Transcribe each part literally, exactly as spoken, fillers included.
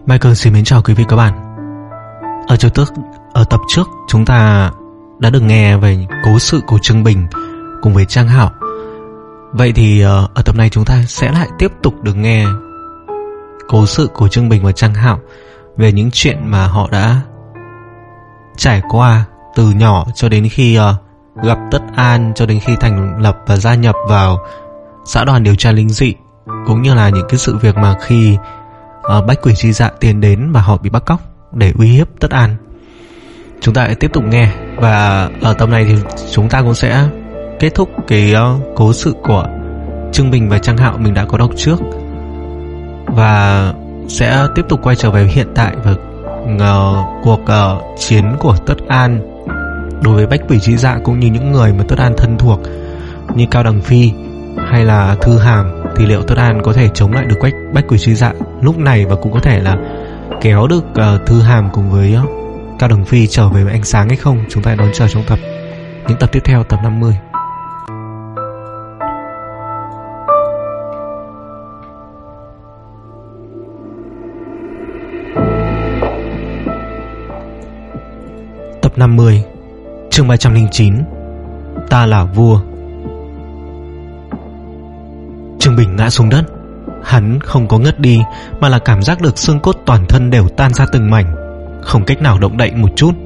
Michael xin mến chào quý vị các bạn. Ở trước trước, ở tập trước chúng ta đã được nghe về cố sự của Trương Bình cùng với Trang Hảo. Vậy thì ở tập này chúng ta sẽ lại tiếp tục được nghe cố sự của Trương Bình và Trang Hảo về những chuyện mà họ đã trải qua từ nhỏ cho đến khi uh, gặp Tất An, cho đến khi thành lập và gia nhập vào xã đoàn điều tra linh dị, cũng như là những cái sự việc mà khi uh, Bách Quỷ Chi Dạ tiến đến và họ bị bắt cóc để uy hiếp Tất An. Chúng ta hãy tiếp tục nghe, và ở tập này thì chúng ta cũng sẽ kết thúc cái uh, cố sự của Trương Bình và Trang Hạo mình đã có đọc trước, và sẽ tiếp tục quay trở về hiện tại và uh, cuộc uh, chiến của Tất An đối với Bách Quỷ Chi Dạ, cũng như những người mà Tất An thân thuộc như Cao Đằng Phi hay là Thư Hàm. Thì liệu Tất An có thể chống lại được Bách, Bách Quỷ Chi Dạ lúc này, và cũng có thể là kéo được uh, Thư Hàm cùng với uh, Cao Đằng Phi trở về với ánh sáng hay không? Chúng ta đón chờ trong tập những tập tiếp theo, tập năm mươi. Tập năm mươi, chương ba trăm lẻ chín, Ta là vua. Trương Bình ngã xuống đất. Hắn không có ngất đi, mà là cảm giác được xương cốt toàn thân đều tan ra từng mảnh, không cách nào động đậy một chút.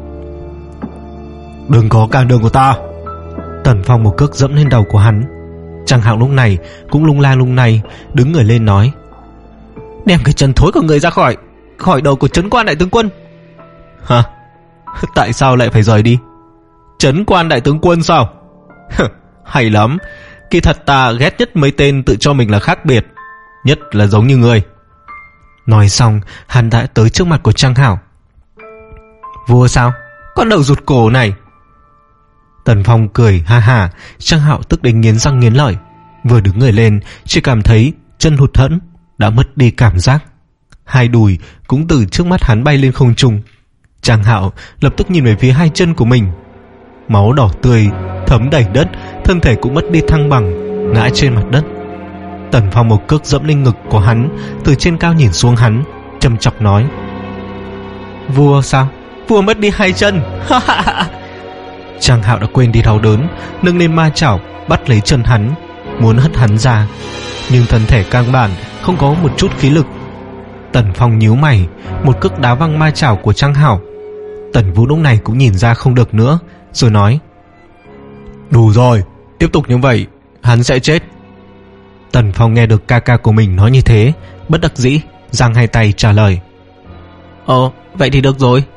Đừng có cản đường của ta! Tần Phong một cước dẫm lên đầu của hắn. Trang Hạo lúc này cũng lung la lung lay đứng người lên nói: Đem cái chân thối của người ra khỏi Khỏi đầu của Trấn Quan đại tướng quân. Hả? Tại sao lại phải rời đi? Trấn Quan đại tướng quân sao? Hay lắm. Kỳ thật ta ghét nhất mấy tên tự cho mình là khác biệt, nhất là giống như ngươi. Nói xong, hắn đã tới trước mặt của Trang Hảo. Vua sao? Con đầu rụt cổ này! Tần Phong cười ha ha. Trang Hạo tức đến nghiến răng nghiến lợi, vừa đứng người lên chỉ cảm thấy chân hụt hẫng, đã mất đi cảm giác. Hai đùi cũng từ trước mắt hắn bay lên không trung. Trang Hạo lập tức nhìn về phía hai chân của mình. Máu đỏ tươi thấm đầy đất, thân thể cũng mất đi thăng bằng, ngã trên mặt đất. Tần Phong một cước dẫm lên ngực của hắn, từ trên cao nhìn xuống hắn, châm chọc nói: Vua sao? Vua mất đi hai chân! Trang Hạo đã quên đi đau đớn, nâng lên ma chảo bắt lấy chân hắn, muốn hất hắn ra, nhưng thân thể căn bản không có một chút khí lực. Tần Phong nhíu mày, một cước đá văng ma chảo của Trang Hạo. Tần Vũ lúc này cũng nhìn ra không được nữa, rồi nói: Đủ rồi, tiếp tục như vậy hắn sẽ chết. Tần Phong nghe được ca ca của mình nói như thế, bất đắc dĩ giang hai tay trả lời: Ồ, vậy thì được rồi.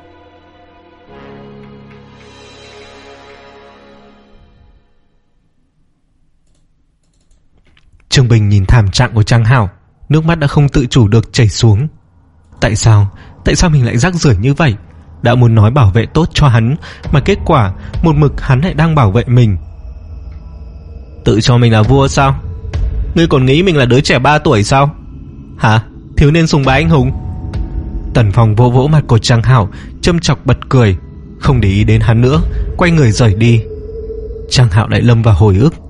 Trương Bình nhìn thảm trạng của Trang Hảo, nước mắt đã không tự chủ được chảy xuống. Tại sao? Tại sao mình lại rác rưởi như vậy? Đã muốn nói bảo vệ tốt cho hắn, mà kết quả một mực hắn lại đang bảo vệ mình. Tự cho mình là vua sao? Ngươi còn nghĩ mình là đứa trẻ ba tuổi sao? Hả? Thiếu niên sùng bái anh hùng? Tần Phong vỗ vỗ mặt của Trang Hảo, châm chọc bật cười, không để ý đến hắn nữa, quay người rời đi. Trang Hạo lại lâm vào hồi ức.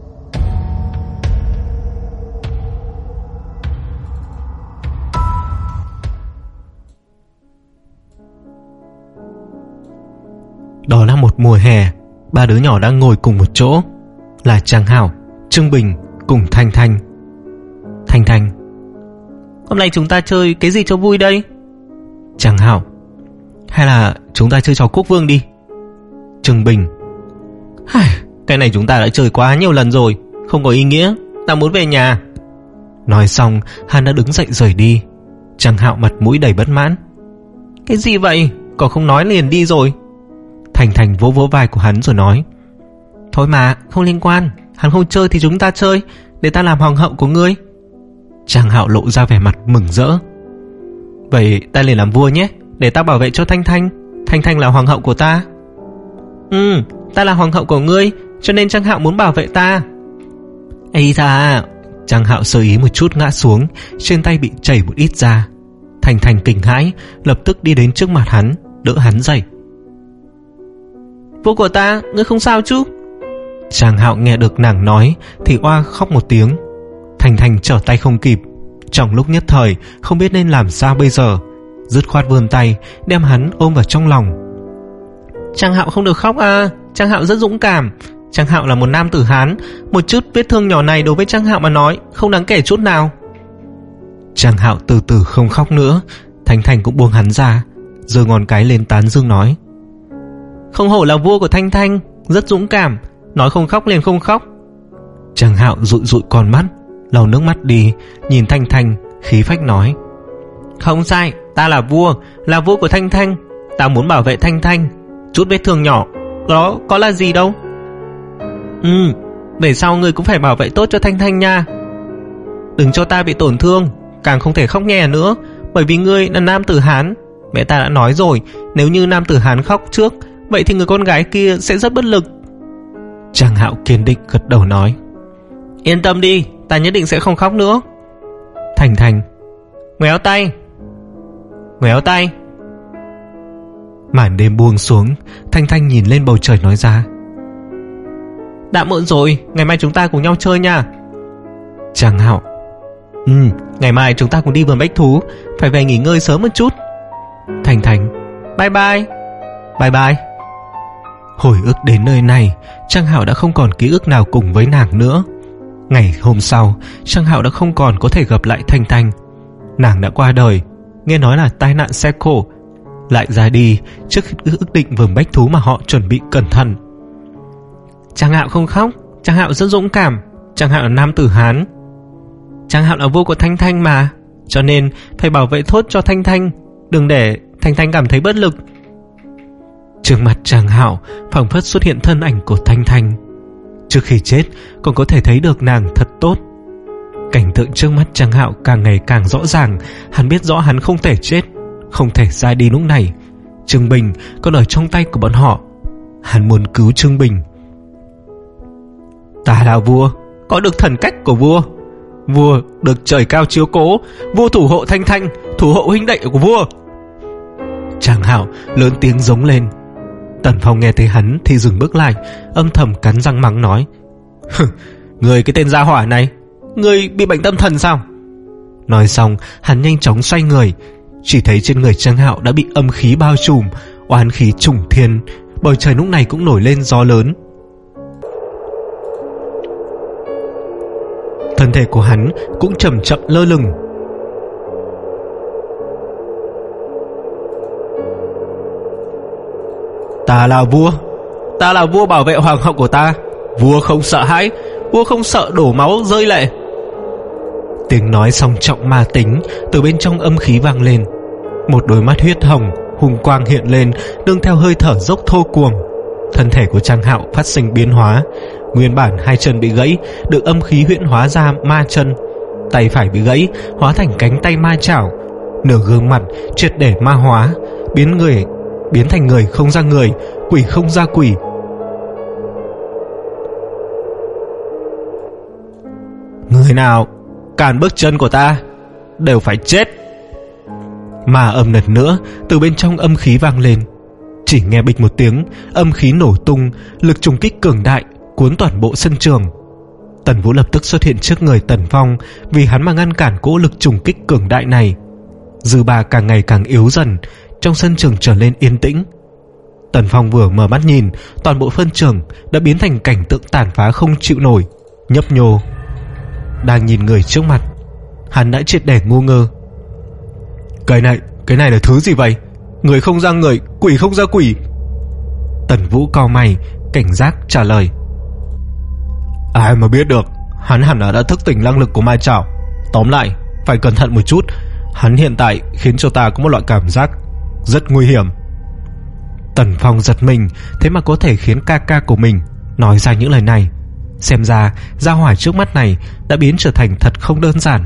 Đó là một mùa hè, ba đứa nhỏ đang ngồi cùng một chỗ, là Trang Hảo, Trương Bình cùng Thanh Thanh. Thanh Thanh: Hôm nay chúng ta chơi cái gì cho vui đây? Trang Hảo: Hay là chúng ta chơi trò quốc vương đi. Trương Bình: Cái này chúng ta đã chơi quá nhiều lần rồi, không có ý nghĩa, ta muốn về nhà. Nói xong hắn đã đứng dậy rời đi. Trang Hạo mặt mũi đầy bất mãn: Cái gì vậy? Còn không nói liền đi rồi. Thành Thành vỗ vỗ vai của hắn rồi nói: Thôi mà, không liên quan, hắn không chơi thì chúng ta chơi, để ta làm hoàng hậu của ngươi. Trang Hạo lộ ra vẻ mặt mừng rỡ: Vậy ta liền làm vua nhé, để ta bảo vệ cho Thanh Thanh. Thanh Thanh là hoàng hậu của ta. Ừ, ta là hoàng hậu của ngươi, cho nên Trang Hạo muốn bảo vệ ta. Ây da! Trang Hạo sơ ý một chút ngã xuống, trên tay bị chảy một ít da. Thành Thành kinh hãi, lập tức đi đến trước mặt hắn, đỡ hắn dậy. Vua của ta, ngươi không sao chứ? Trang Hạo nghe được nàng nói thì oa khóc một tiếng. Thành Thành trở tay không kịp, trong lúc nhất thời không biết nên làm sao bây giờ, dứt khoát vươn tay đem hắn ôm vào trong lòng. Trang Hạo không được khóc à, Trang Hạo rất dũng cảm. Trang Hạo là một nam tử Hán, một chút vết thương nhỏ này đối với Trang Hạo mà nói không đáng kể chút nào. Trang Hạo từ từ không khóc nữa. Thanh Thanh cũng buông hắn ra, giơ ngón cái lên tán dương nói: Không hổ là vua của Thanh Thanh, rất dũng cảm, nói không khóc liền không khóc. Trang Hạo dụi dụi con mắt, lau nước mắt đi, nhìn Thanh Thanh khí phách nói: Không sai, ta là vua, là vua của Thanh Thanh. Ta muốn bảo vệ Thanh Thanh. Chút vết thương nhỏ đó có là gì đâu. Ừ, về sau ngươi cũng phải bảo vệ tốt cho Thanh Thanh nha. Đừng cho ta bị tổn thương, càng không thể khóc nhè nữa, bởi vì ngươi là nam tử Hán. Mẹ ta đã nói rồi, nếu như nam tử Hán khóc trước, vậy thì người con gái kia sẽ rất bất lực. Trang Hạo kiên định gật đầu nói: Yên tâm đi, ta nhất định sẽ không khóc nữa. Thanh Thanh: Ngoéo tay, ngoéo tay. Màn đêm buông xuống, Thanh Thanh nhìn lên bầu trời nói ra: Đã muộn rồi, ngày mai chúng ta cùng nhau chơi nha. Trang Hạo: Ừ, ngày mai chúng ta cùng đi vườn bách thú, phải về nghỉ ngơi sớm một chút. Thanh Thanh: Bye bye. Bye bye. Hồi ức đến nơi này, Trang Hạo đã không còn ký ức nào cùng với nàng nữa. Ngày hôm sau, Trang Hạo đã không còn có thể gặp lại Thanh Thanh. Nàng đã qua đời, nghe nói là tai nạn xe cộ, lại ra đi trước khi ước định vườn bách thú mà họ chuẩn bị cẩn thận. Trang Hạo không khóc, Trang Hạo rất dũng cảm, Trang Hạo là nam tử Hán. Trang Hạo là vua của Thanh Thanh mà, cho nên phải bảo vệ tốt cho Thanh Thanh, đừng để Thanh Thanh cảm thấy bất lực. Trước mặt Trang Hạo phảng phất xuất hiện thân ảnh của Thanh Thanh. Trước khi chết còn có thể thấy được nàng thật tốt. Cảnh tượng trước mắt Trang Hạo càng ngày càng rõ ràng. Hắn biết rõ hắn không thể chết, không thể ra đi lúc này. Trương Bình còn ở trong tay của bọn họ. Hắn muốn cứu Trương Bình. Ta là vua, có được thần cách của vua. Vua được trời cao chiếu cố. Vua thủ hộ Thanh Thanh, thủ hộ huynh đệ của vua. Trang Hạo lớn tiếng giống lên. Tần Phong nghe thấy hắn thì dừng bước lại, âm thầm cắn răng mắng nói: Người cái tên gia hỏa này, ngươi bị bệnh tâm thần sao? Nói xong hắn nhanh chóng xoay người. Chỉ thấy trên người Trang Hạo đã bị âm khí bao trùm, oán khí trùng thiên. Bầu trời lúc này cũng nổi lên gió lớn. Thân thể của hắn cũng chậm chậm lơ lửng. Ta là vua, ta là vua bảo vệ hoàng hậu của ta. Vua không sợ hãi, vua không sợ đổ máu rơi lệ. Tiếng nói song trọng ma tính từ bên trong âm khí vang lên. Một đôi mắt huyết hồng hùng quang hiện lên, nương theo hơi thở dốc thô cuồng. Thân thể của Trang Hạo phát sinh biến hóa. Nguyên bản hai chân bị gãy được âm khí huyễn hóa ra ma chân, tay phải bị gãy hóa thành cánh tay ma chảo. Nửa gương mặt triệt để ma hóa, biến người biến thành người không ra người, quỷ không ra quỷ. Người nào cản bước chân của ta đều phải chết. Ma âm lần nữa từ bên trong âm khí vang lên. Chỉ nghe bịch một tiếng, âm khí nổ tung, lực trùng kích cường đại cuốn toàn bộ sân trường. Tần Vũ lập tức xuất hiện trước người Tần Phong, vì hắn mà ngăn cản cỗ lực trùng kích cường đại này. Dư ba càng ngày càng yếu dần, trong sân trường trở nên yên tĩnh. Tần Phong vừa mở mắt nhìn, toàn bộ phân trường đã biến thành cảnh tượng tàn phá không chịu nổi, nhấp nhô. Đang nhìn người trước mặt, hắn đã triệt để ngu ngơ. Cái này, cái này là thứ gì vậy? Người không ra người, quỷ không ra quỷ. Tần Vũ cau mày, cảnh giác trả lời: Ai mà biết được, hắn hẳn là đã thức tỉnh năng lực của ma chảo. Tóm lại, phải cẩn thận một chút. Hắn hiện tại khiến cho ta có một loại cảm giác rất nguy hiểm. Tần Phong giật mình, thế mà có thể khiến ca ca của mình nói ra những lời này. Xem ra gia hỏa trước mắt này đã biến trở thành thật không đơn giản.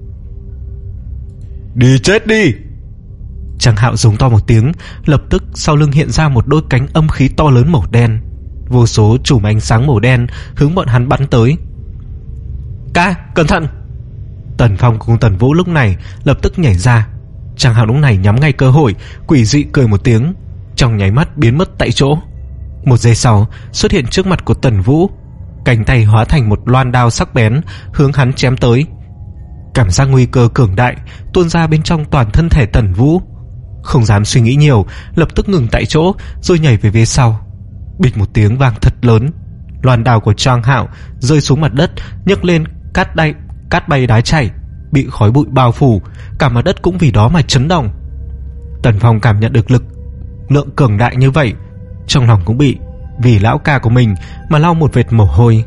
Đi chết đi! Trang Hạo giống to một tiếng, lập tức sau lưng hiện ra một đôi cánh âm khí to lớn màu đen. Vô số chùm ánh sáng màu đen hướng bọn hắn bắn tới. Ca, cẩn thận! Tần Phong cùng Tần Vũ lúc này lập tức nhảy ra. Trang Hạo lúc này nhắm ngay cơ hội, quỷ dị cười một tiếng, trong nháy mắt biến mất tại chỗ. Một giây sau xuất hiện trước mặt của Tần Vũ, cánh tay hóa thành một loan đao sắc bén hướng hắn chém tới. Cảm giác nguy cơ cường đại tuôn ra bên trong toàn thân thể Tần Vũ, Không dám suy nghĩ nhiều, lập tức ngừng tại chỗ rồi nhảy về phía sau. Bịch một tiếng vang thật lớn, loan đao của Trang Hạo rơi xuống mặt đất, nhấc lên cát bay cát bay đá chảy, bị khói bụi bao phủ, cả mặt đất cũng vì đó mà chấn động. Tần Phong cảm nhận được lực lượng cường đại như vậy, trong lòng cũng bị vì lão ca của mình mà lau một vệt mồ hôi.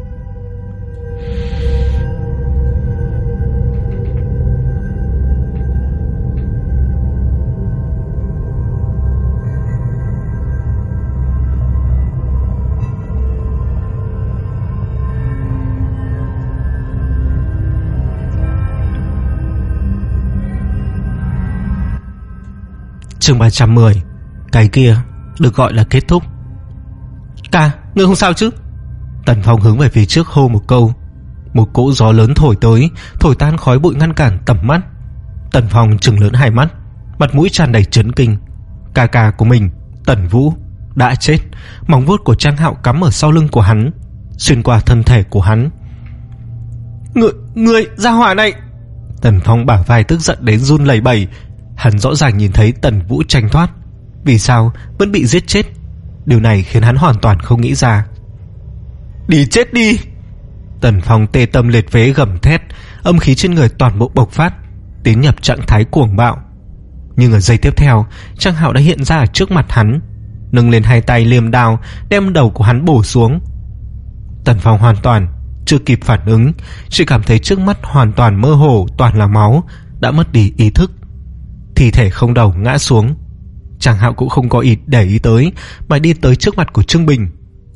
Chương ba trăm mười. Cái kia được gọi là kết thúc. Ca, ngươi không sao chứ? Tần Phong hướng về phía trước hô một câu. Một cỗ gió lớn thổi tới, thổi tan khói bụi ngăn cản tầm mắt. Tần Phong trừng lớn hai mắt, mặt mũi tràn đầy chấn kinh. Ca ca của mình, Tần Vũ, đã chết. Móng vuốt của Trang Hạo cắm ở sau lưng của hắn, xuyên qua thân thể của hắn. Ngươi, ngươi ra hỏa này! Tần Phong bả vai tức giận đến run lẩy bẩy. Hắn rõ ràng nhìn thấy Tần Vũ tranh thoát, vì sao vẫn bị giết chết? Điều này khiến hắn hoàn toàn không nghĩ ra. Đi chết đi! Tần Phong tê tâm liệt phế gầm thét, âm khí trên người toàn bộ bộc phát, tiến nhập trạng thái cuồng bạo. Nhưng ở giây tiếp theo, Trang Hạo đã hiện ra ở trước mặt hắn, nâng lên hai tay liềm đao, đem đầu của hắn bổ xuống. Tần Phong hoàn toàn chưa kịp phản ứng, chỉ cảm thấy trước mắt hoàn toàn mơ hồ, toàn là máu, đã mất đi ý thức, thi thể không đầu ngã xuống. Trang Hạo cũng không có ý để ý tới, mà đi tới trước mặt của Trương Bình.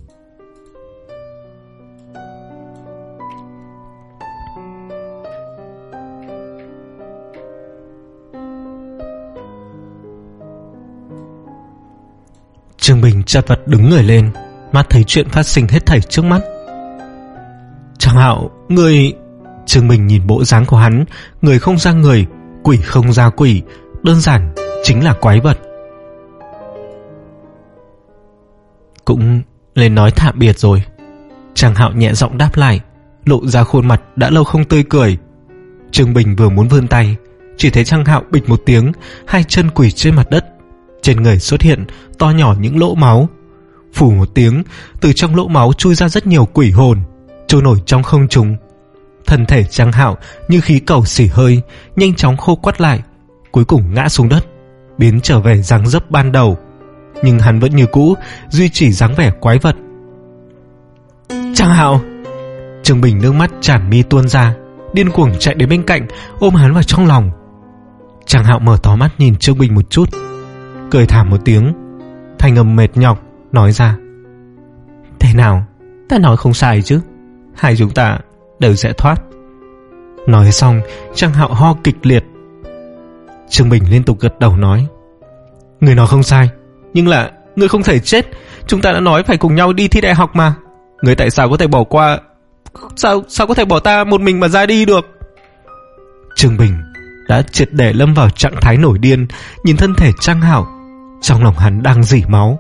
Trương Bình chật vật đứng người lên, mắt thấy chuyện phát sinh hết thảy trước mắt. Trang Hạo, người... Trương Bình nhìn bộ dáng của hắn, người không ra người, quỷ không ra quỷ, đơn giản chính là quái vật. Cũng lên nói tạm biệt rồi. Trang Hạo nhẹ giọng đáp lại, lộ ra khuôn mặt đã lâu không tươi cười. Trương Bình vừa muốn vươn tay, chỉ thấy Trang Hạo bịch một tiếng, hai chân quỳ trên mặt đất, trên người xuất hiện to nhỏ những lỗ máu. Phù một tiếng, từ trong lỗ máu chui ra rất nhiều quỷ hồn, trôi nổi trong không trung. Thân thể Trang Hạo như khí cầu xỉ hơi, nhanh chóng khô quắt lại, cuối cùng ngã xuống đất, biến trở về dáng dấp ban đầu. Nhưng hắn vẫn như cũ, duy trì dáng vẻ quái vật. Trang Hạo! Trương Bình nước mắt tràn mi tuôn ra, điên cuồng chạy đến bên cạnh, ôm hắn vào trong lòng. Trang Hạo mở to mắt nhìn Trương Bình một chút, cười thảm một tiếng, thanh âm mệt nhọc nói ra: Thế nào, ta nói không sai chứ? Hai chúng ta đều sẽ thoát. Nói xong, Trang Hạo ho kịch liệt. Trương Bình liên tục gật đầu nói: Người nói không sai, nhưng là người không thể chết. Chúng ta đã nói phải cùng nhau đi thi đại học mà. Người tại sao có thể bỏ qua? Sao sao có thể bỏ ta một mình mà ra đi được? Trương Bình đã triệt để lâm vào trạng thái nổi điên, nhìn thân thể Trang Hạo, trong lòng hắn đang rỉ máu.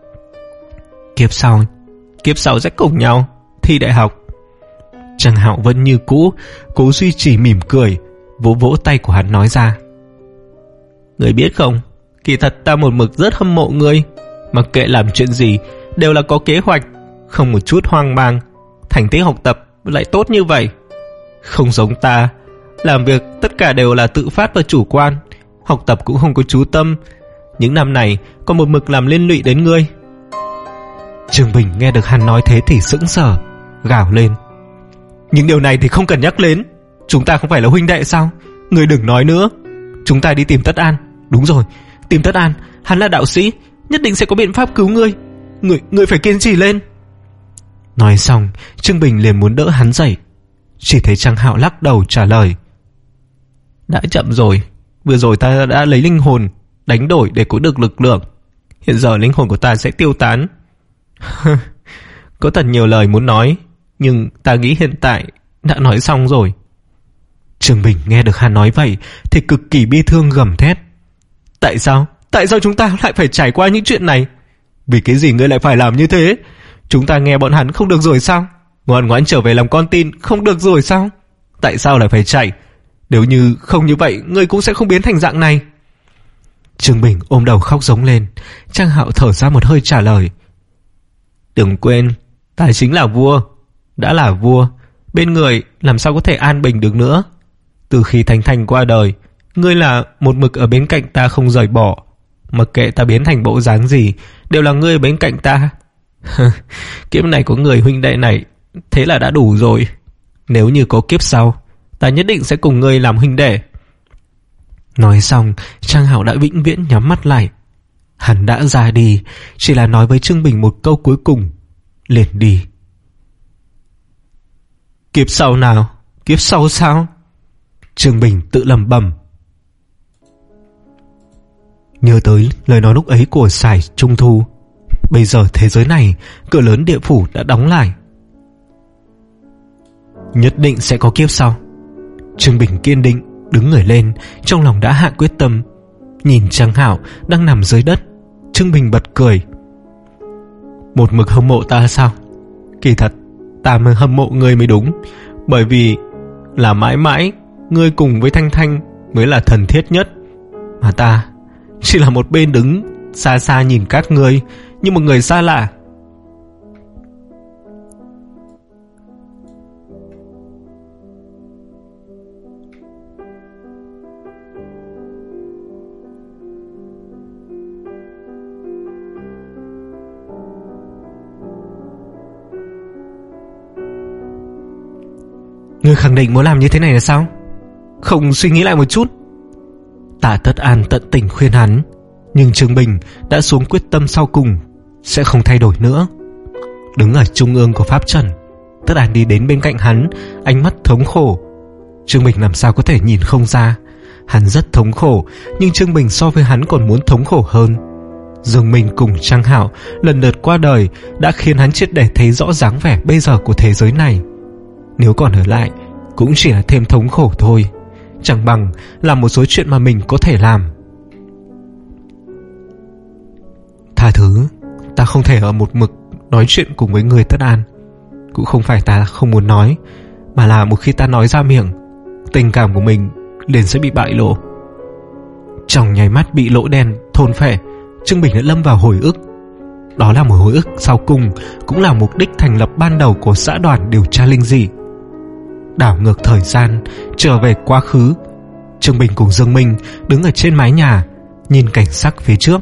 Kiếp sau, kiếp sau sẽ cùng nhau thi đại học. Trang Hạo vẫn như cũ, cố duy trì mỉm cười, vỗ vỗ tay của hắn nói ra: Người biết không, kỳ thật ta một mực rất hâm mộ ngươi. Mặc kệ làm chuyện gì đều là có kế hoạch, không một chút hoang mang. Thành tích học tập lại tốt như vậy. Không giống ta, làm việc tất cả đều là tự phát và chủ quan, học tập cũng không có chú tâm. Những năm này còn một mực làm liên lụy đến ngươi. Trương Bình nghe được hắn nói thế thì sững sờ, gào lên: Nhưng điều này thì không cần nhắc đến. Chúng ta không phải là huynh đệ sao? Ngươi đừng nói nữa. Chúng ta đi tìm Tất An. Đúng rồi, tìm Tất An. Hắn là đạo sĩ, nhất định sẽ có biện pháp cứu ngươi. Ngươi, ngươi phải kiên trì lên. Nói xong, Trương Bình liền muốn đỡ hắn dậy, chỉ thấy Trang Hạo lắc đầu trả lời: Đã chậm rồi. Vừa rồi ta đã lấy linh hồn đánh đổi để có được lực lượng. Hiện giờ linh hồn của ta sẽ tiêu tán. Có thật nhiều lời muốn nói, nhưng ta nghĩ hiện tại đã nói xong rồi. Trương Bình nghe được hắn nói vậy thì cực kỳ bi thương gầm thét: Tại sao? Tại sao chúng ta lại phải trải qua những chuyện này? Vì cái gì ngươi lại phải làm như thế? Chúng ta nghe bọn hắn không được rồi sao? Ngoan ngoãn trở về làm con tin không được rồi sao? Tại sao lại phải chạy? Nếu như không như vậy, ngươi cũng sẽ không biến thành dạng này. Trương Bình ôm đầu khóc giống lên. Trang Hạo thở ra một hơi trả lời: Đừng quên, ta chính là vua. Đã là vua, bên người làm sao có thể an bình được nữa. Từ khi Thanh Thanh qua đời, ngươi là một mực ở bên cạnh ta không rời bỏ. Mặc kệ ta biến thành bộ dáng gì, đều là ngươi ở bên cạnh ta. Kiếp này có người huynh đệ này, thế là đã đủ rồi. Nếu như có kiếp sau, ta nhất định sẽ cùng ngươi làm huynh đệ. Nói xong, Trang Hạo đã vĩnh viễn nhắm mắt lại. Hắn đã ra đi, chỉ là nói với Trương Bình một câu cuối cùng, liền đi. Kiếp sau nào? Kiếp sau sao? Trương Bình tự lẩm bẩm. Nhớ tới lời nói lúc ấy của Sải Trung Thu. Bây giờ thế giới này, cửa lớn địa phủ đã đóng lại. Nhất định sẽ có kiếp sau. Trương Bình kiên định đứng người lên, trong lòng đã hạ quyết tâm. Nhìn Trang Hạo đang nằm dưới đất, Trương Bình bật cười. Một mực hâm mộ ta sao? Kỳ thật ta mới hâm mộ ngươi mới đúng. Bởi vì là mãi mãi ngươi cùng với Thanh Thanh mới là thần thiết nhất, mà ta chỉ là một bên đứng xa xa nhìn các ngươi như một người xa lạ. Ngươi khẳng định muốn làm như thế này là sao? Không suy nghĩ lại một chút? Tạ Tất An tận tình khuyên hắn, nhưng Trương Bình đã xuống quyết tâm sau cùng, sẽ không thay đổi nữa. Đứng ở trung ương của pháp trận, Tất An đi đến bên cạnh hắn, ánh mắt thống khổ. Trương Bình làm sao có thể nhìn không ra. Hắn rất thống khổ, nhưng Trương Bình so với hắn còn muốn thống khổ hơn. Dương Minh cùng Trang Hạo lần lượt qua đời đã khiến hắn triệt để thấy rõ dáng vẻ bây giờ của thế giới này. Nếu còn ở lại, cũng chỉ là thêm thống khổ thôi, chẳng bằng làm một số chuyện mà mình có thể làm. Tha thứ, ta không thể ở một mực nói chuyện cùng với người Tất An. Cũng không phải ta không muốn nói, mà là một khi ta nói ra miệng, tình cảm của mình liền sẽ bị bại lộ. Trong nháy mắt bị lỗ đen thôn phệ, Trương Bình đã lâm vào hồi ức. Đó là một hồi ức sau cùng, cũng là mục đích thành lập ban đầu của xã đoàn điều tra linh dị. Đảo ngược thời gian, trở về quá khứ. Trương Bình cùng Dương Minh đứng ở trên mái nhà, nhìn cảnh sắc phía trước.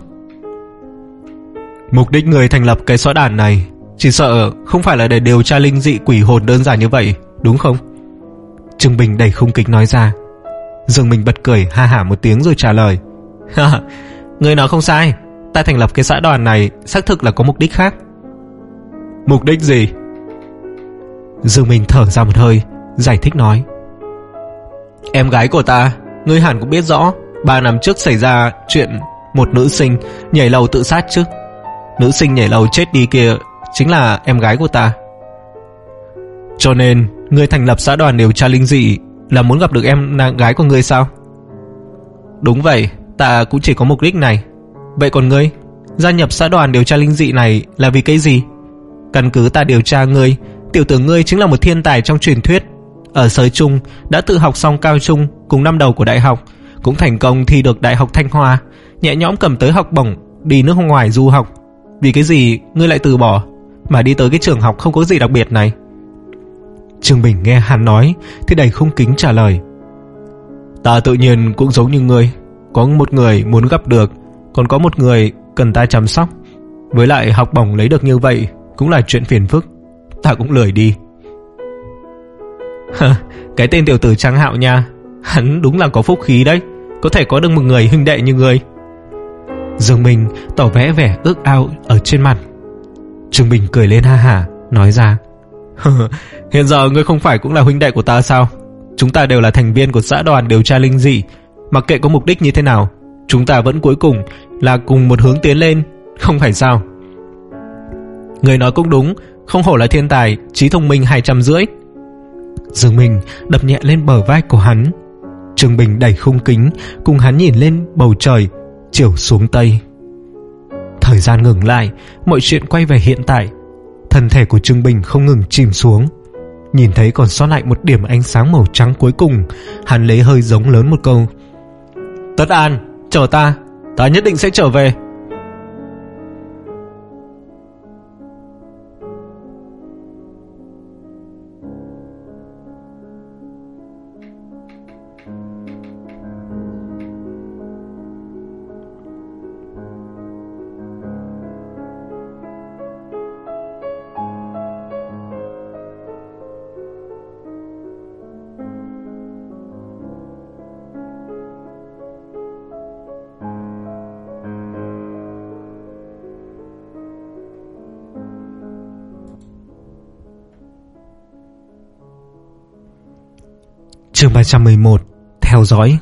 Mục đích người thành lập cái xã đoàn này chỉ sợ không phải là để điều tra linh dị quỷ hồn đơn giản như vậy, đúng không? Trương Bình đầy khung kính nói ra. Dương Minh bật cười ha hả một tiếng rồi trả lời. Người nói không sai, ta thành lập cái xã đoàn này xác thực là có mục đích khác. Mục đích gì? Dương Minh thở ra một hơi, giải thích nói. Em gái của ta, ngươi hẳn cũng biết rõ, ba năm trước xảy ra chuyện một nữ sinh nhảy lầu tự sát chứ. Nữ sinh nhảy lầu chết đi kia chính là em gái của ta. Cho nên ngươi thành lập xã đoàn điều tra linh dị là muốn gặp được em gái của ngươi sao? Đúng vậy, ta cũng chỉ có mục đích này. Vậy còn ngươi, gia nhập xã đoàn điều tra linh dị này là vì cái gì? Căn cứ ta điều tra ngươi, tiểu tử ngươi chính là một thiên tài trong truyền thuyết. Ở sới trung đã tự học xong cao trung cùng năm đầu của đại học, cũng thành công thi được Đại học Thanh Hoa, nhẹ nhõm cầm tới học bổng đi nước ngoài du học. Vì cái gì ngươi lại từ bỏ mà đi tới cái trường học không có gì đặc biệt này? Trương Bình nghe hắn nói thì đầy khung kính trả lời. Ta tự nhiên cũng giống như ngươi, có một người muốn gặp được, còn có một người cần ta chăm sóc. Với lại học bổng lấy được như vậy cũng là chuyện phiền phức, ta cũng lười đi. Cái tên tiểu tử Trang Hạo nha, hắn đúng là có phúc khí đấy, có thể có được một người huynh đệ như ngươi. Dương Minh tỏ vẻ vẻ ước ao ở trên mặt. Trương Bình cười lên ha hả, nói ra. Hiện giờ ngươi không phải cũng là huynh đệ của ta sao? Chúng ta đều là thành viên của xã đoàn điều tra linh dị, mặc kệ có mục đích như thế nào, chúng ta vẫn cuối cùng là cùng một hướng tiến lên, không phải sao? Người nói cũng đúng, không hổ là thiên tài, trí thông minh hai trăm rưỡi. Dương Minh đập nhẹ lên bờ vai của hắn. Trương Bình đẩy khung kính cùng hắn nhìn lên bầu trời, chiều xuống tây. Thời gian ngừng lại, mọi chuyện quay về hiện tại. Thân thể của Trương Bình không ngừng chìm xuống. Nhìn thấy còn sót lại một điểm ánh sáng màu trắng cuối cùng, hắn lấy hơi giống lớn một câu. Tất An, chờ ta, Ta nhất định sẽ trở về. Chương ba trăm mười một. Theo dõi.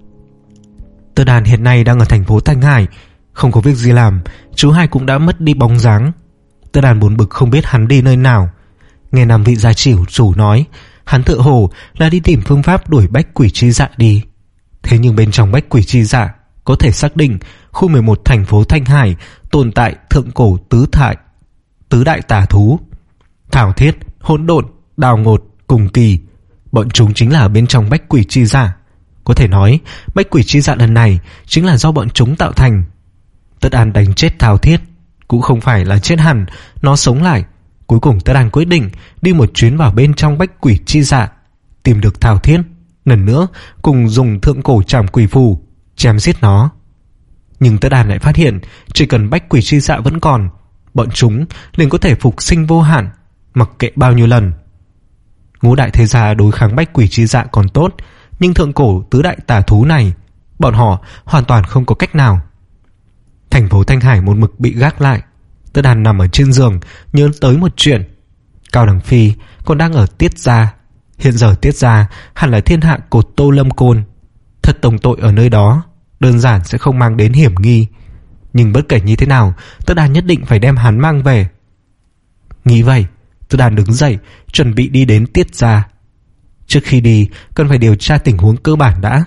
Tơ Đàn hiện nay đang ở thành phố Thanh Hải, không có việc gì làm. Chú hai cũng đã mất đi bóng dáng. Tơ Đàn buồn bực không biết hắn đi nơi nào. Nghe năm vị gia chủ chủ nói, hắn tựa hồ là đi tìm phương pháp đuổi bách quỷ chi dạ đi. Thế nhưng bên trong bách quỷ chi dạ có thể xác định khu mười một thành phố Thanh Hải tồn tại thượng cổ tứ thải tứ đại tà thú: Thảo Thiết, Hỗn Độn, Đào Ngột, Cùng Kỳ. Bọn chúng chính là bên trong bách quỷ chi dạ. Có thể nói bách quỷ chi dạ lần này chính là do bọn chúng tạo thành. Tất An đánh chết Thảo Thiết cũng không phải là chết hẳn, nó sống lại. Cuối cùng Tất An quyết định đi một chuyến vào bên trong bách quỷ chi dạ, tìm được Thảo Thiết, lần nữa cùng dùng thượng cổ trảm quỷ phù chém giết nó. Nhưng Tất An lại phát hiện chỉ cần bách quỷ chi dạ vẫn còn, bọn chúng liền có thể phục sinh vô hạn, mặc kệ bao nhiêu lần. Ngũ đại thế gia đối kháng bách quỷ chi dạ còn tốt, nhưng thượng cổ tứ đại tà thú này, bọn họ hoàn toàn không có cách nào. Thành phố Thanh Hải một mực bị gác lại. Tất Đàn nằm ở trên giường nhớ tới một chuyện. Cao Đằng Phi còn đang ở Tiết Gia. Hiện giờ Tiết Gia hẳn là thiên hạ cột Tô Lâm Côn. Thật tông tội ở nơi đó đơn giản sẽ không mang đến hiểm nghi. Nhưng bất kể như thế nào, Tất Đàn nhất định phải đem hắn mang về. Nghĩ vậy, Tất Đàn đứng dậy chuẩn bị đi đến Tiết Gia. Trước khi đi cần phải điều tra tình huống cơ bản đã.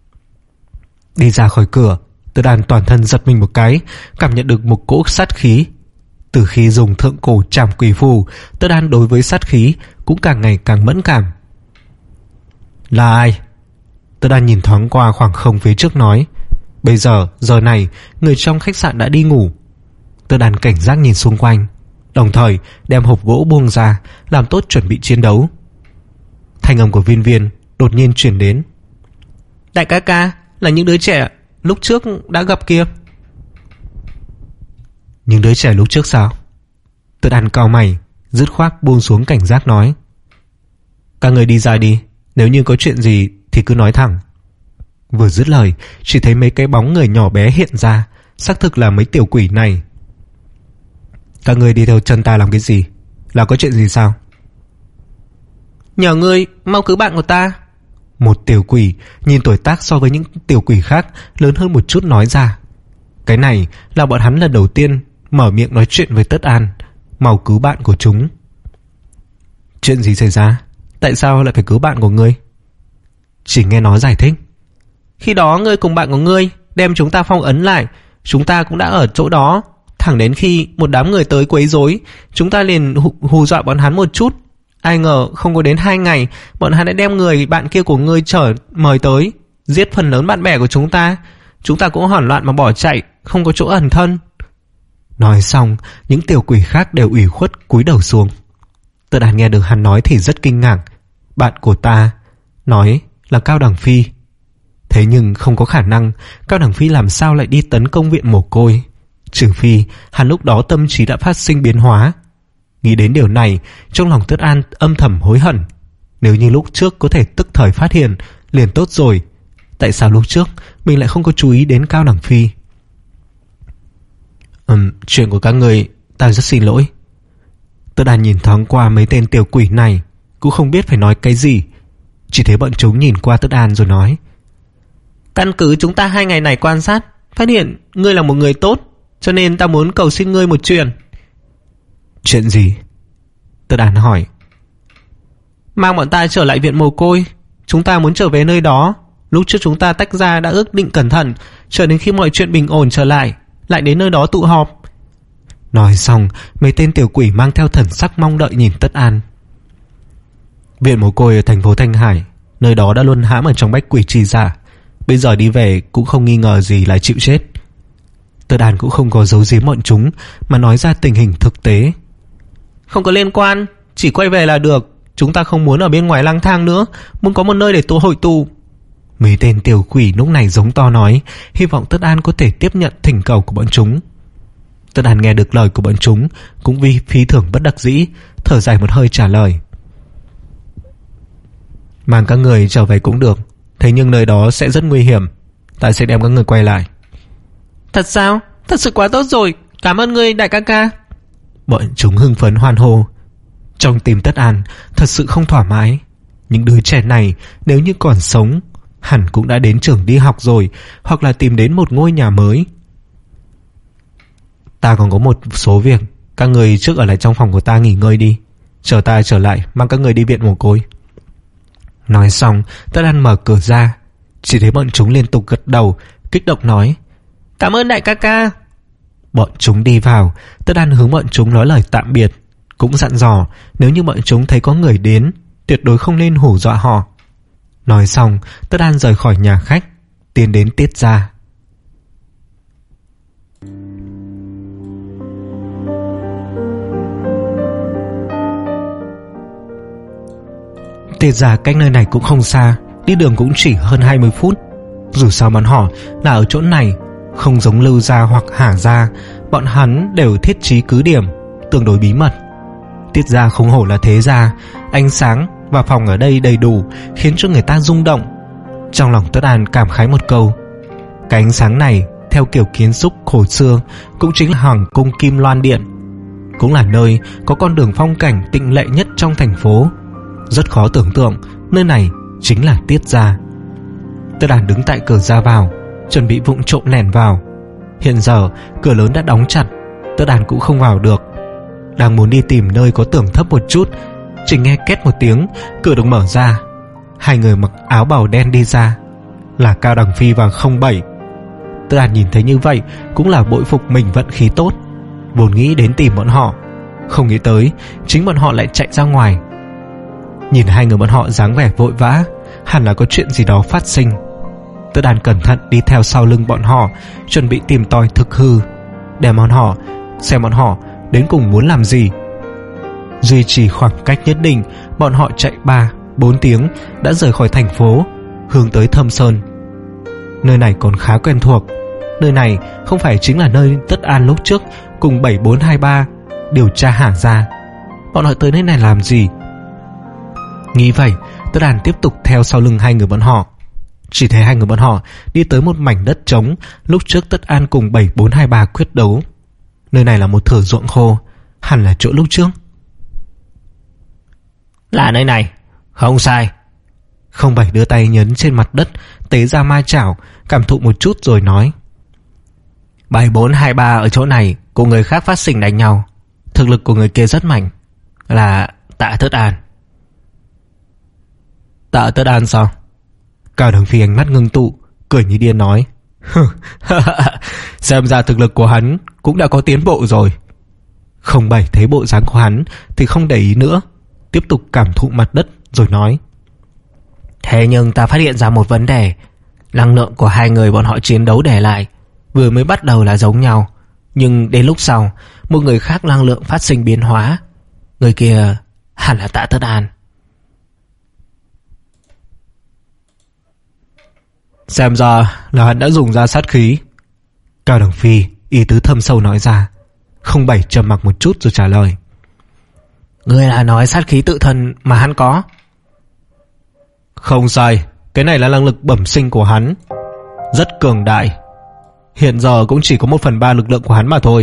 Đi ra khỏi cửa, Tất Đàn toàn thân giật mình một cái, cảm nhận được một cỗ sát khí. Từ khi dùng thượng cổ trảm quỷ phù, Tất Đàn đối với sát khí cũng càng ngày càng mẫn cảm. Là ai? Tất Đàn nhìn thoáng qua khoảng không phía trước nói. Bây giờ, giờ này, người trong khách sạn đã đi ngủ. Tất Đàn cảnh giác nhìn xung quanh, đồng thời đem hộp gỗ buông ra, làm tốt chuẩn bị chiến đấu. Thanh âm của Viên Viên đột nhiên truyền đến. Đại ca ca, là những đứa trẻ lúc trước đã gặp kia. Những đứa trẻ lúc trước sao? Tất Đàn cau mày, dứt khoát buông xuống cảnh giác nói. Các người đi ra đi, nếu như có chuyện gì thì cứ nói thẳng. Vừa dứt lời, chỉ thấy mấy cái bóng người nhỏ bé hiện ra, xác thực là mấy tiểu quỷ này. Các người đi theo chân ta làm cái gì? Là có chuyện gì sao? Nhờ ngươi mau cứu bạn của ta. Một tiểu quỷ nhìn tuổi tác so với những tiểu quỷ khác lớn hơn một chút nói ra. Cái này là bọn hắn lần đầu tiên mở miệng nói chuyện với Tất An. Mau cứu bạn của chúng. Chuyện gì xảy ra? Tại sao lại phải cứu bạn của ngươi? Chỉ nghe nó giải thích. Khi đó ngươi cùng bạn của ngươi đem chúng ta phong ấn lại, chúng ta cũng đã ở chỗ đó. Thẳng đến khi một đám người tới quấy rối, chúng ta liền hù, hù dọa bọn hắn một chút. Ai ngờ không có đến hai ngày, bọn hắn đã đem người bạn kia của ngươi trở mời tới, giết phần lớn bạn bè của chúng ta. Chúng ta cũng hoảng loạn mà bỏ chạy, không có chỗ ẩn thân. Nói xong, những tiểu quỷ khác đều ủy khuất cúi đầu xuống. Tất Đàn nghe được hắn nói thì rất kinh ngạc. Bạn của ta nói là Cao Đằng Phi. Thế nhưng không có khả năng Cao Đằng Phi làm sao lại đi tấn công viện mồ côi, trừ phi hắn lúc đó tâm trí đã phát sinh biến hóa. Nghĩ đến điều này, trong lòng Tất An âm thầm hối hận. Nếu như lúc trước có thể tức thời phát hiện liền tốt rồi. Tại sao lúc trước mình lại không có chú ý đến Cao Đằng Phi? Ừm, chuyện của các người ta rất xin lỗi. Tất An nhìn thoáng qua mấy tên tiểu quỷ này, cũng không biết phải nói cái gì. Chỉ thấy bọn chúng nhìn qua Tất An rồi nói. Căn cứ chúng ta hai ngày này quan sát, phát hiện ngươi là một người tốt, cho nên ta muốn cầu xin ngươi một chuyện. Chuyện gì? Tất An hỏi. Mang bọn ta trở lại viện mồ côi. Chúng ta muốn trở về nơi đó. Lúc trước chúng ta tách ra đã ước định cẩn thận, chờ đến khi mọi chuyện bình ổn trở lại, lại đến nơi đó tụ họp. Nói xong, mấy tên tiểu quỷ mang theo thần sắc mong đợi nhìn Tất An. Viện mồ côi ở thành phố Thanh Hải, nơi đó đã luôn hãm ở trong bách quỷ trì dạ. Bây giờ đi về cũng không nghi ngờ gì là chịu chết. Tơ Đàn cũng không có giấu giếm bọn chúng, mà nói ra tình hình thực tế. Không có liên quan, chỉ quay về là được. Chúng ta không muốn ở bên ngoài lang thang nữa, muốn có một nơi để tụ hội tụ. Mấy tên tiểu quỷ lúc này giống to nói, hy vọng Tất An có thể tiếp nhận thỉnh cầu của bọn chúng. Tất An nghe được lời của bọn chúng, cũng vì phí thưởng bất đắc dĩ, thở dài một hơi trả lời. Mang các người trở về cũng được, thế nhưng nơi đó sẽ rất nguy hiểm. Ta sẽ đem các người quay lại. Thật sao? Thật sự quá tốt rồi, cảm ơn ngươi đại ca ca. Bọn chúng hưng phấn hoan hô. Trong tim Tất An thật sự không thoải mái. Những đứa trẻ này nếu như còn sống, hẳn cũng đã đến trường đi học rồi, hoặc là tìm đến một ngôi nhà mới. Ta còn có một số việc, các người trước ở lại trong phòng của ta nghỉ ngơi đi, chờ ta trở lại mang các người đi viện mồ côi. Nói xong, Tất An mở cửa ra. Chỉ thấy bọn chúng liên tục gật đầu, kích động nói, cảm ơn đại ca ca. Bọn chúng đi vào. Tất An hướng bọn chúng nói lời tạm biệt, cũng dặn dò nếu như bọn chúng thấy có người đến, tuyệt đối không nên hù dọa họ. Nói xong, Tất An rời khỏi nhà khách, tiến đến Tiết gia. Tiết gia cách nơi này cũng không xa, đi đường cũng chỉ hơn hai mươi phút. Dù sao bọn họ là ở chỗ này, không giống Lưu gia hoặc Hà gia, bọn hắn đều thiết trí cứ điểm tương đối bí mật. Tiết gia không hổ là thế gia, ánh sáng và phòng ở đây đầy đủ, khiến cho người ta rung động. Trong lòng Tất An cảm khái một câu, cái ánh sáng này theo kiểu kiến trúc cổ xưa cũng chính là Hoàng cung Kim Loan Điện, cũng là nơi có con đường phong cảnh tịnh lệ nhất trong thành phố. Rất khó tưởng tượng nơi này chính là Tiết gia. Tất An đứng tại cửa ra vào, chuẩn bị vụng trộm lẻn vào. Hiện giờ cửa lớn đã đóng chặt, Tất An cũng không vào được. Đang muốn đi tìm nơi có tường thấp một chút, chỉ nghe két một tiếng, cửa được mở ra. Hai người mặc áo bào đen đi ra, là Cao Đằng Phi và không bảy. Tất An nhìn thấy như vậy cũng là bội phục mình vận khí tốt, vốn nghĩ đến tìm bọn họ, không nghĩ tới chính bọn họ lại chạy ra ngoài. Nhìn hai người bọn họ dáng vẻ vội vã, hẳn là có chuyện gì đó phát sinh. Tất An cẩn thận đi theo sau lưng bọn họ, chuẩn bị tìm tòi thực hư, để bọn họ xem bọn họ đến cùng muốn làm gì. Duy trì khoảng cách nhất định, bọn họ chạy ba bốn tiếng đã rời khỏi thành phố, hướng tới Thâm Sơn. Nơi này còn khá quen thuộc. Nơi này không phải chính là nơi Tất An lúc trước cùng bảy bốn hai ba điều tra Hà gia. Bọn họ tới nơi này làm gì? Nghĩ vậy, Tất An tiếp tục theo sau lưng hai người bọn họ. Chỉ thấy hai người bọn họ đi tới một mảnh đất trống lúc trước Tất An cùng bảy bốn hai ba quyết đấu. Nơi này là một thửa ruộng khô, hẳn là chỗ lúc trước. Là nơi này, không sai. Không bảy đưa tay nhấn trên mặt đất, tế ra ma chảo, cảm thụ một chút rồi nói, bảy bốn hai ba ở chỗ này cùng người khác phát sinh đánh nhau. Thực lực của người kia rất mạnh, là Tạ Tất An. Tạ Tất An sao? Cao Đằng Phi ánh mắt ngưng tụ, cười như điên nói, xem ra thực lực của hắn cũng đã có tiến bộ rồi. Không bảy thấy bộ dáng của hắn thì không để ý nữa, tiếp tục cảm thụ mặt đất rồi nói, thế nhưng ta phát hiện ra một vấn đề. Năng lượng của hai người bọn họ chiến đấu để lại vừa mới bắt đầu là giống nhau, nhưng đến lúc sau một người khác năng lượng phát sinh biến hóa. Người kia hẳn là Tạ Tất An. Xem ra là hắn đã dùng ra sát khí. Cao Đằng Phi ý tứ thâm sâu nói ra. Không bảy trầm mặc một chút rồi trả lời, ngươi là nói sát khí tự thân mà hắn có? Không sai, cái này là năng lực bẩm sinh của hắn, rất cường đại. Hiện giờ cũng chỉ có một phần ba lực lượng của hắn mà thôi.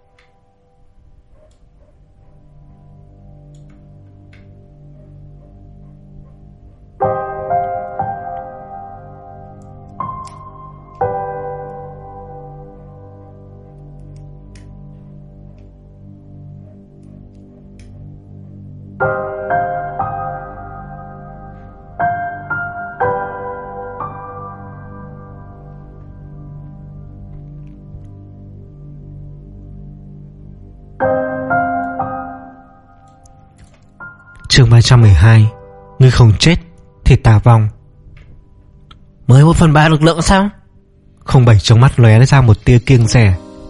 Chương ba trăm mười hai. Ngươi không chết thì ta vong. Mới một phần ba lực lượng sao? Không bảy trong mắt lóe ra một tia kiêng dè,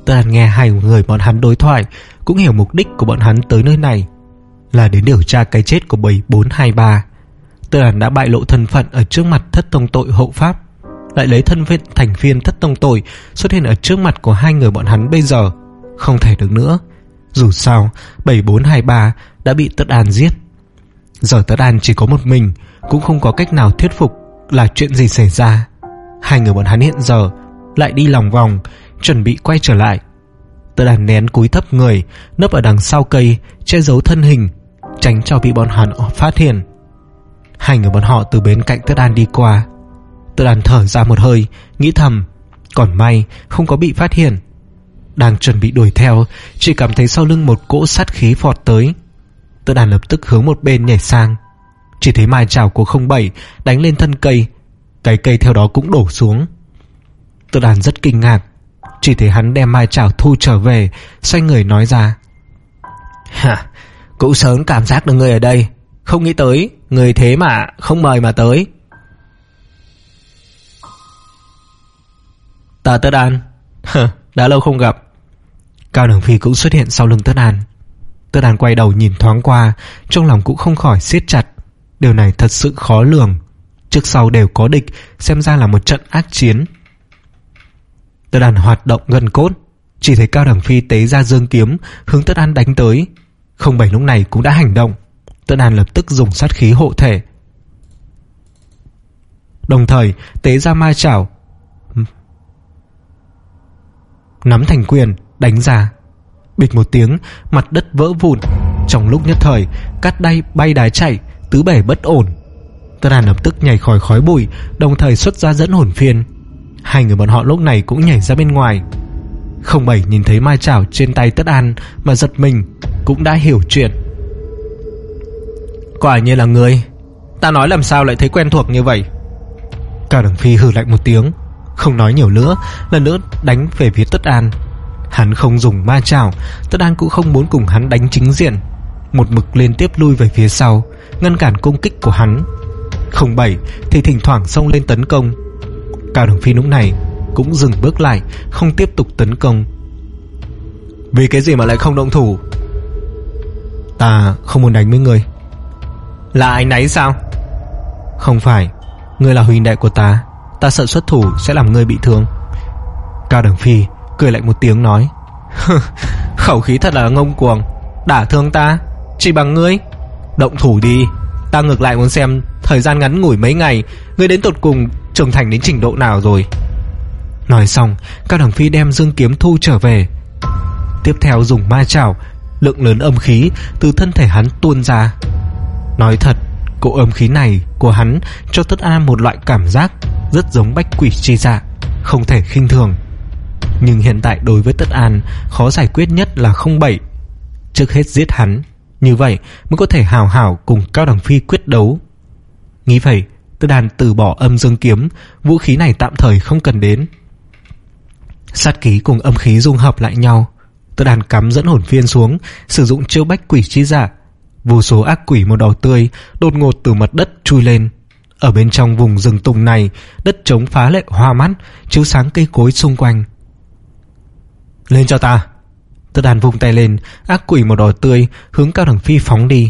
Tớ Đàn nghe hai người bọn hắn đối thoại, cũng hiểu mục đích của bọn hắn tới nơi này là đến điều tra cái chết của bảy bốn hai ba. Tớ Đàn đã bại lộ thân phận ở trước mặt thất tông tội hộ pháp, lại lấy thân phận thành viên thất tông tội xuất hiện ở trước mặt của hai người bọn hắn bây giờ. Không thể được nữa. Dù sao bảy bốn hai ba đã bị Tất An giết. Giờ Tất An chỉ có một mình, cũng không có cách nào thuyết phục là chuyện gì xảy ra. Hai người bọn hắn hiện giờ lại đi lòng vòng, chuẩn bị quay trở lại. Tất An nén cúi thấp người, nấp ở đằng sau cây, che giấu thân hình, tránh cho bị bọn hắn phát hiện. Hai người bọn họ từ bên cạnh Tất An đi qua. Tất An thở ra một hơi, nghĩ thầm, còn may không có bị phát hiện. Đang chuẩn bị đuổi theo, chỉ cảm thấy sau lưng một cỗ sát khí phọt tới. Tất An lập tức hướng một bên nhảy sang. Chỉ thấy mai chảo của không bảy đánh lên thân cây, cái cây theo đó cũng đổ xuống. Tất An rất kinh ngạc, chỉ thấy hắn đem mai chảo thu trở về, xoay người nói ra: Hả, cũng sớm cảm giác được người ở đây, không nghĩ tới người thế mà không mời mà tới. Ta Tất An, hả, đã lâu không gặp. Cao Đường Phi cũng xuất hiện sau lưng Tất An. Tất An quay đầu nhìn thoáng qua, trong lòng cũng không khỏi siết chặt. Điều này thật sự khó lường, trước sau đều có địch, xem ra là một trận ác chiến. Tất An hoạt động gần cốt, chỉ thấy Cao Đường Phi tế ra dương kiếm hướng Tất An đánh tới. Không bảy lúc này cũng đã hành động. Tất An lập tức dùng sát khí hộ thể, đồng thời tế ra ma chảo nắm thành quyền đánh ra. Bịch một tiếng, mặt đất vỡ vụn. Trong lúc nhất thời, cát đay bay đá chạy, tứ bể bất ổn. Tất An lập tức nhảy khỏi khói bụi, đồng thời xuất ra dẫn hồn phiên. Hai người bọn họ lúc này cũng nhảy ra bên ngoài. Không bảy nhìn thấy mai chảo trên tay Tất An mà giật mình, cũng đã hiểu chuyện. Quả nhiên là ngươi, ta nói làm sao lại thấy quen thuộc như vậy. Cao Đường Phi hừ lạnh một tiếng, không nói nhiều nữa, lần nữa đánh về phía Tất An. Hắn không dùng ma chảo, Tất An cũng không muốn cùng hắn đánh chính diện, một mực liên tiếp lui về phía sau, ngăn cản công kích của hắn. Không bảy thì thỉnh thoảng xông lên tấn công. Cao Đường Phi lúc này cũng dừng bước lại, không tiếp tục tấn công. Vì cái gì mà lại không động thủ? Ta không muốn đánh với ngươi. Là anh ấy sao? Không phải, ngươi là huynh đệ của ta, ta sợ xuất thủ sẽ làm ngươi bị thương. Cao Đường Phi cười lạnh một tiếng nói: Khẩu khí thật là ngông cuồng, đả thương ta chỉ bằng ngươi. Động thủ đi, ta ngược lại muốn xem thời gian ngắn ngủi mấy ngày ngươi đến tột cùng trưởng thành đến trình độ nào rồi. Nói xong, Cao Đường Phi đem dương kiếm thu trở về, tiếp theo dùng ma chảo. Lượng lớn âm khí từ thân thể hắn tuôn ra. Nói thật, cỗ âm khí này của hắn cho Tất An một loại cảm giác rất giống bách quỷ chi dạ, không thể khinh thường. Nhưng hiện tại đối với Tất An, khó giải quyết nhất là không bảy. Trước hết giết hắn, như vậy mới có thể hào hảo cùng Cao Đường Phi quyết đấu. Nghĩ vậy, Tất An từ bỏ âm dương kiếm, vũ khí này tạm thời không cần đến. Sát khí cùng âm khí dung hợp lại nhau. Tất An cắm dẫn hồn phiên xuống, sử dụng chiêu bách quỷ chi dạ. Vô số ác quỷ màu đỏ tươi đột ngột từ mặt đất chui lên. Ở bên trong vùng rừng tùng này, đất trống phá lệ hoa mắt, chiếu sáng cây cối xung quanh. Lên cho ta. Tất An vung tay lên, ác quỷ màu đỏ tươi hướng Cao Đường Phi phóng đi.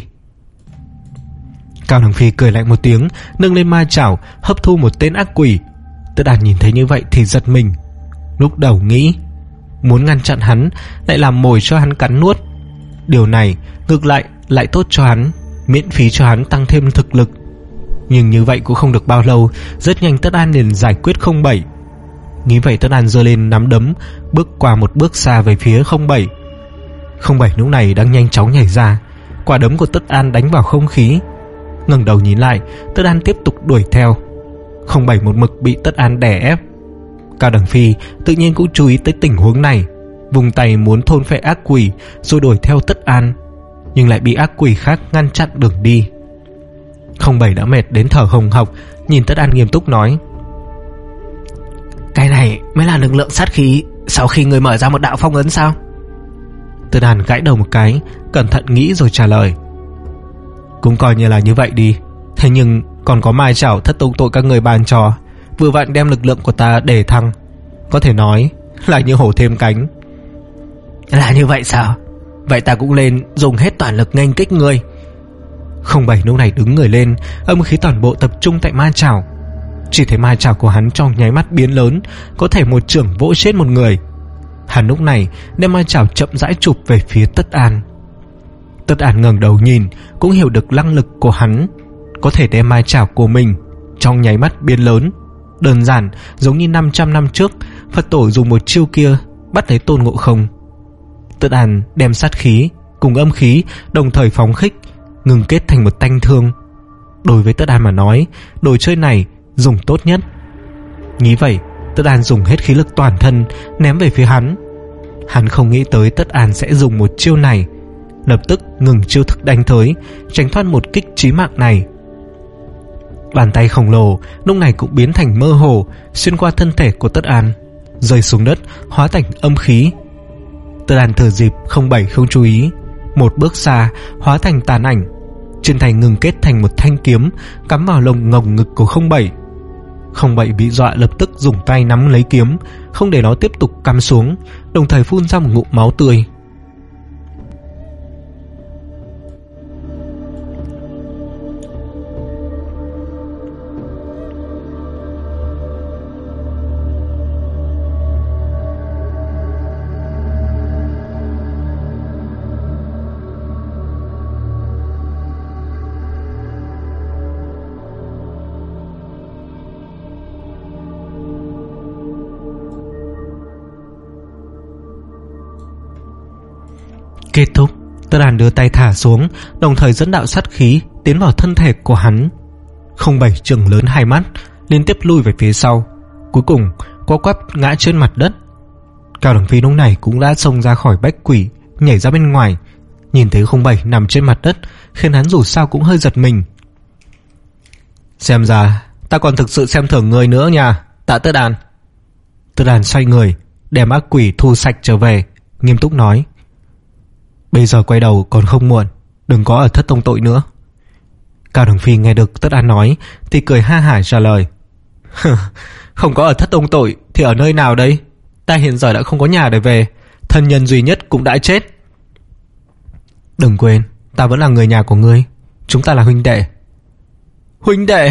Cao Đường Phi cười lạnh một tiếng, nâng lên ma chảo hấp thu một tên ác quỷ. Tất An nhìn thấy như vậy thì giật mình. Lúc đầu nghĩ muốn ngăn chặn hắn, lại làm mồi cho hắn cắn nuốt. Điều này ngược lại lại tốt cho hắn, miễn phí cho hắn tăng thêm thực lực. Nhưng như vậy cũng không được bao lâu, rất nhanh Tất An liền giải quyết không bảy. Nghĩ vậy Tất An giơ lên nắm đấm, bước qua một bước xa về phía không bảy. Không bảy lúc này đang nhanh chóng nhảy ra, quả đấm của Tất An đánh vào không khí. Ngẩng đầu nhìn lại, Tất An tiếp tục đuổi theo. Không bảy một mực bị Tất An đè ép. Cao Đường Phi tự nhiên cũng chú ý tới tình huống này, vùng tay muốn thôn phệ ác quỷ rồi đuổi theo Tất An, nhưng lại bị ác quỷ khác ngăn chặn đường đi. Không bảy đã mệt đến thở hồng hộc, nhìn Tất An nghiêm túc nói: Cái này mới là lực lượng sát khí sau khi người mở ra một đạo phong ấn sao? Tất An gãi đầu một cái, cẩn thận nghĩ rồi trả lời: Cũng coi như là như vậy đi. Thế nhưng còn có mai chảo thất tông tội các người bàn trò, vừa vặn đem lực lượng của ta để thăng, có thể nói là như hổ thêm cánh. Là như vậy sao? Vậy ta cũng lên dùng hết toàn lực nghênh kích ngươi. Không bảy lúc này đứng người lên, âm khí toàn bộ tập trung tại ma chảo. Chỉ thấy ma chảo của hắn trong nháy mắt biến lớn, có thể một chưởng vỗ chết một người. Hắn lúc này đem ma chảo chậm rãi chụp về phía Tất An. Tất An ngẩng đầu nhìn, cũng hiểu được năng lực của hắn, có thể đem ma chảo của mình trong nháy mắt biến lớn. Đơn giản giống như năm trăm năm trước Phật tổ dùng một chiêu kia bắt lấy Tôn Ngộ Không. Tất An đem sát khí cùng âm khí đồng thời phóng khích, ngừng kết thành một tanh thương. Đối với Tất An mà nói, đồ chơi này dùng tốt nhất. Nghĩ vậy, Tất An dùng hết khí lực toàn thân ném về phía hắn. Hắn không nghĩ tới Tất An sẽ dùng một chiêu này, lập tức ngừng chiêu thức đánh tới, tránh thoát một kích chí mạng này. Bàn tay khổng lồ lúc này cũng biến thành mơ hồ, xuyên qua thân thể của Tất An, rơi xuống đất hóa thành âm khí. Tất An thừa dịp không bảy không chú ý, một bước xa hóa thành tàn ảnh, trên tay ngừng kết thành một thanh kiếm cắm vào lồng ngồng ngực của không bảy. Không bảy bị dọa lập tức dùng tay nắm lấy kiếm, không để nó tiếp tục cắm xuống, đồng thời phun ra một ngụm máu tươi. Kết thúc, Tất An đưa tay thả xuống, đồng thời dẫn đạo sát khí tiến vào thân thể của hắn. Không bảy trừng lớn hai mắt, liên tiếp lui về phía sau, cuối cùng co quắp ngã trên mặt đất. Cao Đằng Phi lúc này cũng đã xông ra khỏi bách quỷ, nhảy ra bên ngoài, nhìn thấy không bảy nằm trên mặt đất, khiến hắn dù sao cũng hơi giật mình. Xem ra ta còn thực sự xem thường ngươi nữa nha, Tạ Tất An. Tất An xoay người, đem ác quỷ thu sạch trở về, nghiêm túc nói: Bây giờ quay đầu còn không muộn, đừng có ở thất tông tội nữa. Cao Đằng Phi nghe được Tất An nói thì cười ha hả trả lời: Không có ở thất tông tội thì ở nơi nào đây? Ta hiện giờ đã không có nhà để về, thân nhân duy nhất cũng đã chết. Đừng quên, ta vẫn là người nhà của ngươi, chúng ta là huynh đệ. Huynh đệ?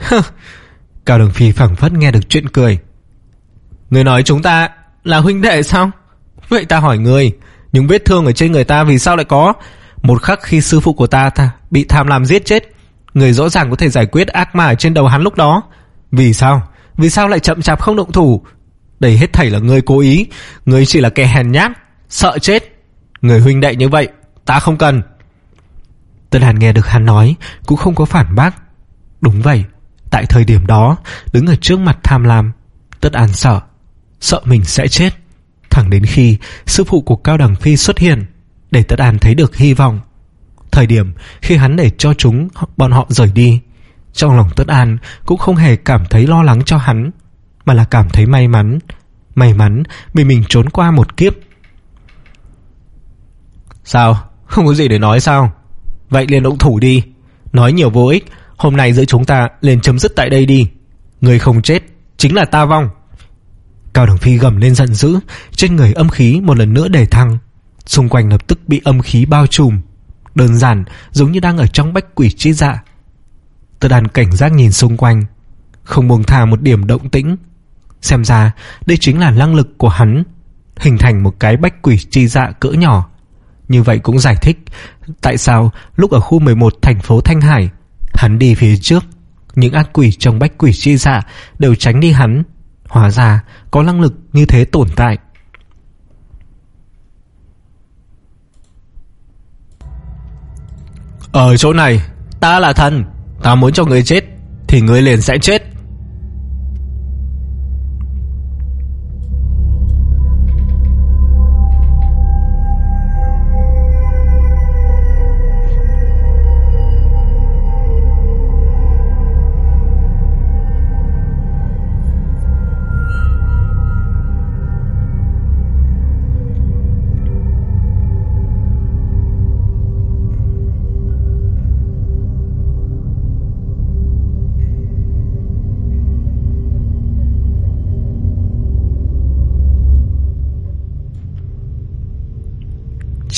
Cao Đằng Phi phảng phất nghe được chuyện cười. Ngươi nói chúng ta là huynh đệ sao? Vậy ta hỏi ngươi, những vết thương ở trên người ta vì sao lại có? Một khắc khi sư phụ của ta, ta bị tham lam giết chết, người rõ ràng có thể giải quyết ác ma ở trên đầu hắn lúc đó. Vì sao? Vì sao lại chậm chạp không động thủ? Đây hết thảy là ngươi cố ý, ngươi chỉ là kẻ hèn nhát, sợ chết. Người huynh đệ như vậy ta không cần. Tân Hàn nghe được hắn nói cũng không có phản bác. Đúng vậy, tại thời điểm đó, đứng ở trước mặt tham lam, Tất An sợ, sợ mình sẽ chết. Thẳng đến khi sư phụ của Cao Đằng Phi xuất hiện, để Tất An thấy được hy vọng. Thời điểm khi hắn để cho chúng bọn họ rời đi, trong lòng Tất An cũng không hề cảm thấy lo lắng cho hắn, mà là cảm thấy may mắn. May mắn vì mình trốn qua một kiếp. Sao? Không có gì để nói sao? Vậy liền động thủ đi. Nói nhiều vô ích, hôm nay giữa chúng ta liền chấm dứt tại đây đi. Người không chết chính là ta vong. Cao Đằng Phi gầm lên giận dữ, trên người âm khí một lần nữa đề thăng, xung quanh lập tức bị âm khí bao trùm, đơn giản giống như đang ở trong bách quỷ chi dạ. Tất An cảnh giác nhìn xung quanh, không buông tha một điểm động tĩnh. Xem ra đây chính là năng lực của hắn, hình thành một cái bách quỷ chi dạ cỡ nhỏ. Như vậy cũng giải thích tại sao lúc ở khu mười một thành phố Thanh Hải, hắn đi phía trước, những ác quỷ trong bách quỷ chi dạ đều tránh đi hắn. Hóa ra có năng lực như thế tồn tại. Ở chỗ này, ta là thần, ta muốn cho người chết thì người liền sẽ chết.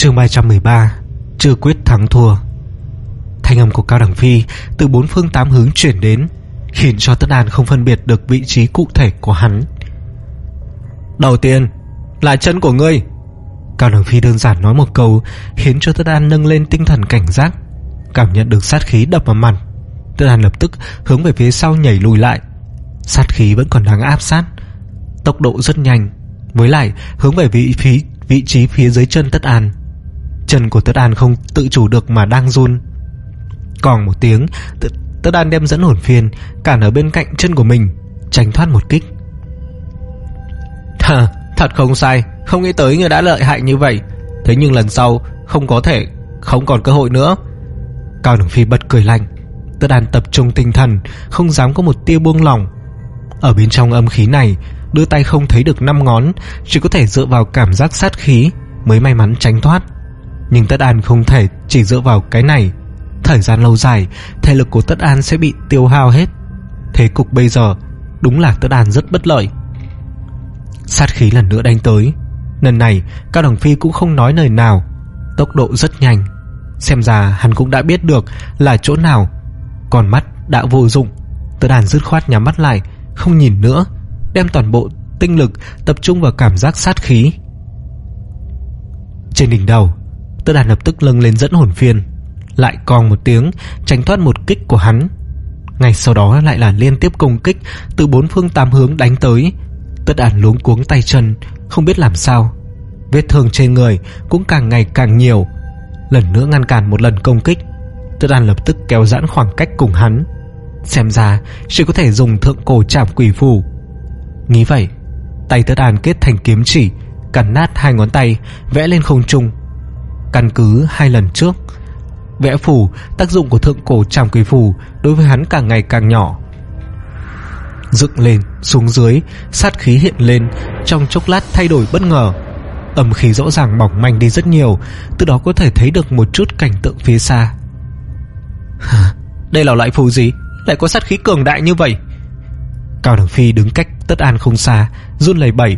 Chương ba trăm mười ba. Chưa quyết thắng thua. Thanh âm của Cao Đằng Phi từ bốn phương tám hướng chuyển đến, khiến cho Tất An không phân biệt được vị trí cụ thể của hắn. Đầu tiên là chân của ngươi. Cao Đằng Phi đơn giản nói một câu, khiến cho Tất An nâng lên tinh thần cảnh giác. Cảm nhận được sát khí đập vào mặt, Tất An lập tức hướng về phía sau nhảy lùi lại. Sát khí vẫn còn đang áp sát, tốc độ rất nhanh, với lại hướng về vị, phí, vị trí phía dưới chân Tất An. Chân của Tất An không tự chủ được mà đang run. Còn một tiếng, Tất An đem dẫn hồn phiên cản ở bên cạnh chân của mình, tránh thoát một kích. Hả, thật không sai, không nghĩ tới ngươi đã lợi hại như vậy. Thế nhưng lần sau không có thể, không còn cơ hội nữa. Cao Đằng Phi bật cười lạnh. Tất An tập trung tinh thần, không dám có một tia buông lỏng. Ở bên trong âm khí này, đưa tay không thấy được năm ngón, chỉ có thể dựa vào cảm giác sát khí mới may mắn tránh thoát. Nhưng Tất An không thể chỉ dựa vào cái này. Thời gian lâu dài, thể lực của Tất An sẽ bị tiêu hao hết. Thế cục bây giờ đúng là Tất An rất bất lợi. Sát khí lần nữa đánh tới. Lần này Cao Đằng Phi cũng không nói lời nào, tốc độ rất nhanh. Xem ra hắn cũng đã biết được là chỗ nào. Còn mắt đã vô dụng. Tất An dứt khoát nhắm mắt lại, không nhìn nữa, đem toàn bộ tinh lực tập trung vào cảm giác sát khí. Trên đỉnh đầu, Tất An lập tức lâng lên dẫn hồn phiên, lại cong một tiếng tránh thoát một kích của hắn. Ngay sau đó lại là liên tiếp công kích từ bốn phương tám hướng đánh tới. Tất An luống cuống tay chân, không biết làm sao. Vết thương trên người cũng càng ngày càng nhiều. Lần nữa ngăn cản một lần công kích, Tất An lập tức kéo giãn khoảng cách cùng hắn. Xem ra chỉ có thể dùng thượng cổ trảm quỷ phù. Nghĩ vậy, tay Tất An kết thành kiếm chỉ, cắn nát hai ngón tay, vẽ lên không trung. Căn cứ hai lần trước vẽ phù, tác dụng của thượng cổ trảm quỷ phù đối với hắn càng ngày càng nhỏ. Dựng lên xuống dưới, sát khí hiện lên, trong chốc lát thay đổi bất ngờ. Âm khí rõ ràng mỏng manh đi rất nhiều, từ đó có thể thấy được một chút cảnh tượng phía xa. Đây là loại phù gì, lại có sát khí cường đại như vậy? Cao Đằng Phi đứng cách Tất An không xa, run lẩy bẩy.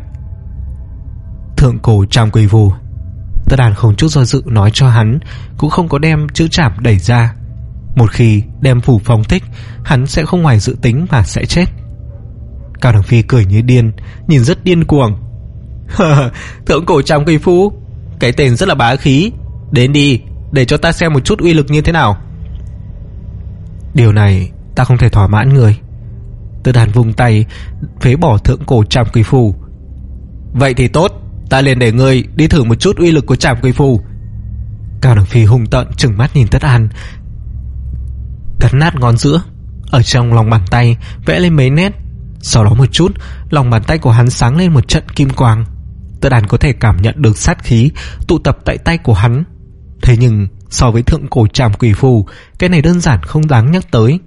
Thượng cổ trảm quỷ phù. Tất An không chút do dự nói cho hắn, cũng không có đem chữ trảm đẩy ra. Một khi đem phù phóng thích, hắn sẽ không ngoài dự tính mà sẽ chết. Cao Đằng Phi cười như điên, nhìn rất điên cuồng. Thượng cổ trảm quỷ phù, cái tên rất là bá khí. Đến đi, để cho ta xem một chút uy lực như thế nào. Điều này ta không thể thỏa mãn người. Tất An vung tay phế bỏ thượng cổ trảm quỷ phù. Vậy thì tốt, ta liền để ngươi đi thử một chút uy lực của trảm quỷ phù. Cao Đằng Phi hung tợn trừng mắt nhìn Tất An, cắn nát ngón giữa, ở trong lòng bàn tay vẽ lên mấy nét. Sau đó một chút, lòng bàn tay của hắn sáng lên một trận kim quang. Tất An có thể cảm nhận được sát khí tụ tập tại tay của hắn. Thế nhưng so với thượng cổ trảm quỷ phù, cái này đơn giản không đáng nhắc tới.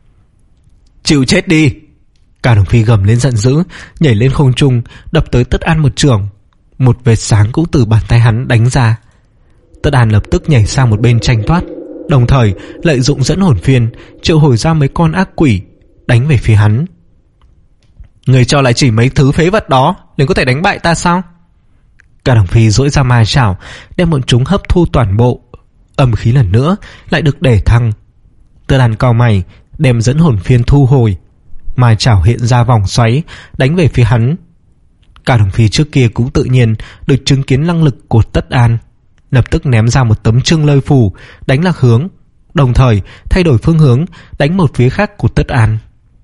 Chịu chết đi! Cao Đằng Phi gầm lên giận dữ, nhảy lên không trung, đập tới Tất An một chưởng. Một vệt sáng cũng từ bàn tay hắn đánh ra. Tất An lập tức nhảy sang một bên tranh thoát, đồng thời lợi dụng dẫn hồn phiên triệu hồi ra mấy con ác quỷ đánh về phía hắn. Người cho lại chỉ mấy thứ phế vật đó liền có thể đánh bại ta sao? Cao Đằng Phi duỗi ra ma chảo, đem bọn chúng hấp thu toàn bộ. Âm khí lần nữa lại được để thăng. Tất An cau mày, đem dẫn hồn phiên thu hồi. Ma chảo hiện ra vòng xoáy đánh về phía hắn. Cao Đằng Phi trước kia cũng tự nhiên được chứng kiến năng lực của Tất An, lập tức ném ra một tấm trương lôi phù đánh lạc hướng, đồng thời thay đổi phương hướng đánh một phía khác của Tất An.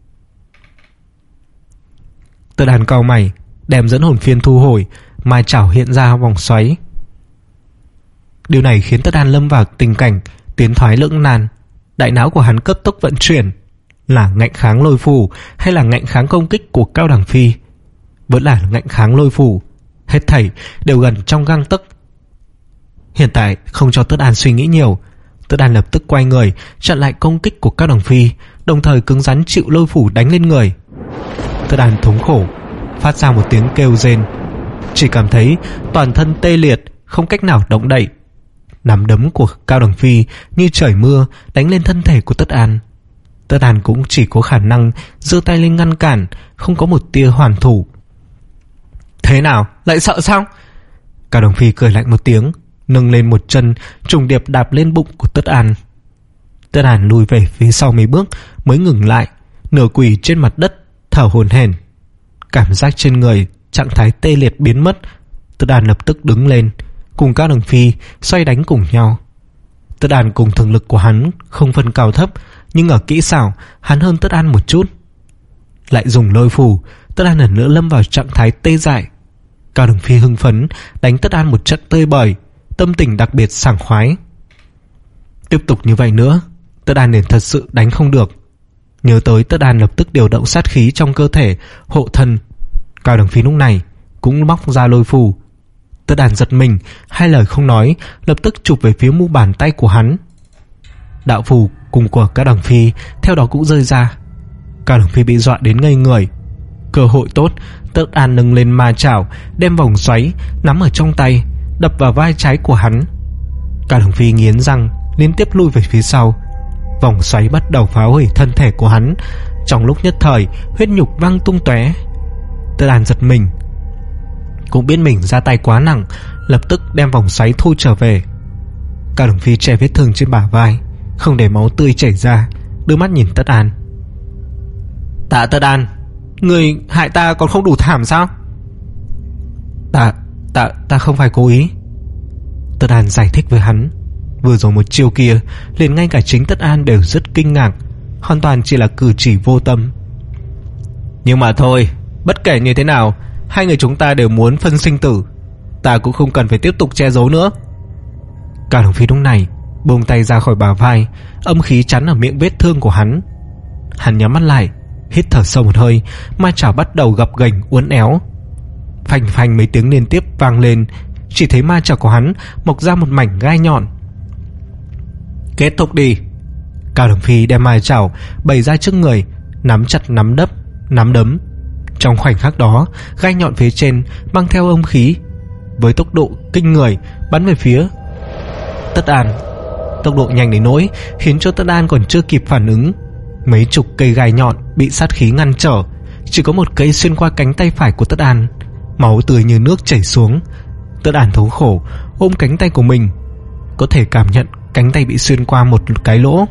Tất An cau mày, đem dẫn hồn phiên thu hồi, ma chảo hiện ra vòng xoáy. Điều này khiến Tất An lâm vào tình cảnh tiến thoái lưỡng nan. Đại não của hắn cấp tốc vận chuyển, là ngạnh kháng lôi phù hay là ngạnh kháng công kích của Cao Đằng Phi? Vẫn là ngạnh kháng lôi phù. Hết thảy đều gần trong gang tấc. Hiện tại không cho Tất An suy nghĩ nhiều, Tất An lập tức quay người chặn lại công kích của Cao Đằng Phi, đồng thời cứng rắn chịu lôi phù đánh lên người. Tất An thống khổ phát ra một tiếng kêu rên, chỉ cảm thấy toàn thân tê liệt, không cách nào động đậy. Nắm đấm của Cao Đằng Phi như trời mưa đánh lên thân thể của Tất An. Tất An cũng chỉ có khả năng giơ tay lên ngăn cản, không có một tia hoàn thủ. Thế nào, lại sợ sao? Cao Đằng Phi cười lạnh một tiếng, nâng lên một chân trùng điệp đạp lên bụng của Tất An. Tất An lùi về phía sau mấy bước mới ngừng lại, nửa quỳ trên mặt đất thở hổn hển. Cảm giác trên người trạng thái tê liệt biến mất. Tất An lập tức đứng lên, cùng Cao Đường Phi xoay đánh cùng nhau. Tất An cùng thực lực của hắn không phân cao thấp, nhưng ở kỹ xảo hắn hơn Tất An một chút. Lại dùng lôi phù, Tất An lần nữa lâm vào trạng thái tê dại. Cao Đường Phi hưng phấn đánh Tất An một trận tơi bời, tâm tình đặc biệt sảng khoái. Tiếp tục như vậy nữa, Tất An liền thật sự đánh không được. Nhớ tới, Tất An lập tức điều động sát khí trong cơ thể hộ thân. Cao Đường Phi lúc này cũng móc ra lôi phù. Tất An giật mình, hai lời không nói, lập tức chụp về phía mu bàn tay của hắn. Đạo phù cùng của Cao Đường Phi theo đó cũng rơi ra. Cao Đường Phi bị dọa đến ngây người. Cơ hội tốt, Tất An nâng lên ma chảo, đem vòng xoáy nắm ở trong tay đập vào vai trái của hắn. Cao Đường Phi nghiến răng liên tiếp lui về phía sau. Vòng xoáy bắt đầu phá hủy thân thể của hắn. Trong lúc nhất thời, huyết nhục văng tung tóe. Tất An giật mình, cũng biết mình ra tay quá nặng, lập tức đem vòng xoáy thu trở về. Cao Đường Phi che vết thương trên bả vai, không để máu tươi chảy ra, đưa mắt nhìn Tất An. Tạ Tất An, người hại ta còn không đủ thảm sao? Ta, ta, ta không phải cố ý. Tất An giải thích với hắn. Vừa rồi một chiêu kia, liền ngay cả chính Tất An đều rất kinh ngạc, hoàn toàn chỉ là cử chỉ vô tâm. Nhưng mà thôi, bất kể như thế nào, hai người chúng ta đều muốn phân sinh tử, ta cũng không cần phải tiếp tục che giấu nữa. Cao Đường Phi lúc này buông tay ra khỏi bả vai, âm khí chắn ở miệng vết thương của hắn. Hắn nhắm mắt lại, hít thở sâu một hơi, ma chảo bắt đầu gập ghềnh uốn éo. Phanh phanh mấy tiếng liên tiếp vang lên, chỉ thấy ma chảo của hắn mọc ra một mảnh gai nhọn. Kết thúc đi. Cao Đường Phi đem ma chảo bày ra trước người, nắm chặt nắm đấm, nắm đấm. Trong khoảnh khắc đó, gai nhọn phía trên mang theo âm khí với tốc độ kinh người bắn về phía Tất An. Tốc độ nhanh đến nỗi khiến cho Tất An còn chưa kịp phản ứng, mấy chục cây gai nhọn bị sát khí ngăn trở, chỉ có một cây xuyên qua cánh tay phải của Tất An, máu tươi như nước chảy xuống. Tất An thống khổ ôm cánh tay của mình, có thể cảm nhận cánh tay bị xuyên qua một cái lỗ.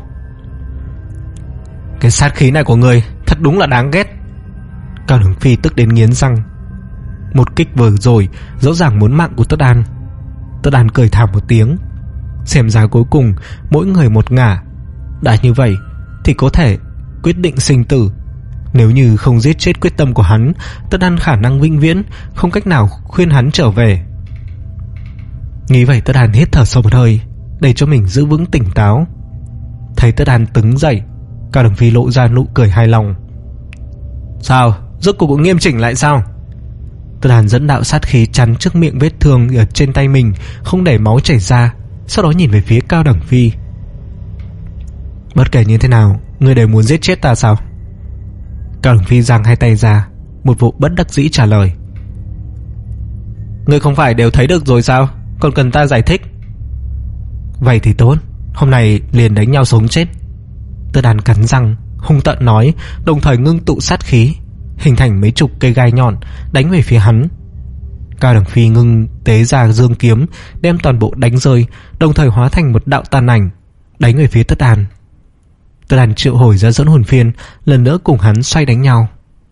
Cái sát khí này của người thật đúng là đáng ghét. Cao Đường Phi tức đến nghiến răng. Một kích vừa rồi rõ ràng muốn mạng của Tất An. Tất An cười thảm một tiếng. Xem ra cuối cùng mỗi người một ngả. Đã như vậy thì có thể quyết định sinh tử. Nếu như không giết chết quyết tâm của hắn, Tất An khả năng vĩnh viễn không cách nào khuyên hắn trở về. Nghĩ vậy, Tất An hít thở sâu một hơi để cho mình giữ vững tỉnh táo. Thấy Tất An đứng dậy, Cao Đường Phi lộ ra nụ cười hài lòng. Sao, rốt cuộc cũng nghiêm chỉnh lại sao? Tất An dẫn đạo sát khí chắn trước miệng vết thương ở trên tay mình, không để máu chảy ra, sau đó nhìn về phía Cao Đường Phi. Bất kể như thế nào, ngươi đều muốn giết chết ta sao? Cao Đường Phi giang hai tay ra, một bộ bất đắc dĩ trả lời. Ngươi không phải đều thấy được rồi sao, còn cần ta giải thích? Vậy thì tốt, hôm nay liền đánh nhau sống chết. Tất An cắn răng hung tợn nói, đồng thời ngưng tụ sát khí, hình thành mấy chục cây gai nhọn đánh về phía hắn. Cao Đường Phi ngưng tế ra dương kiếm, đem toàn bộ đánh rơi, đồng thời hóa thành một đạo tàn ảnh đánh về phía Tất An. Tất An triệu hồi ra dẫn hồn phiên, lần nữa cùng hắn xoay đánh nhau.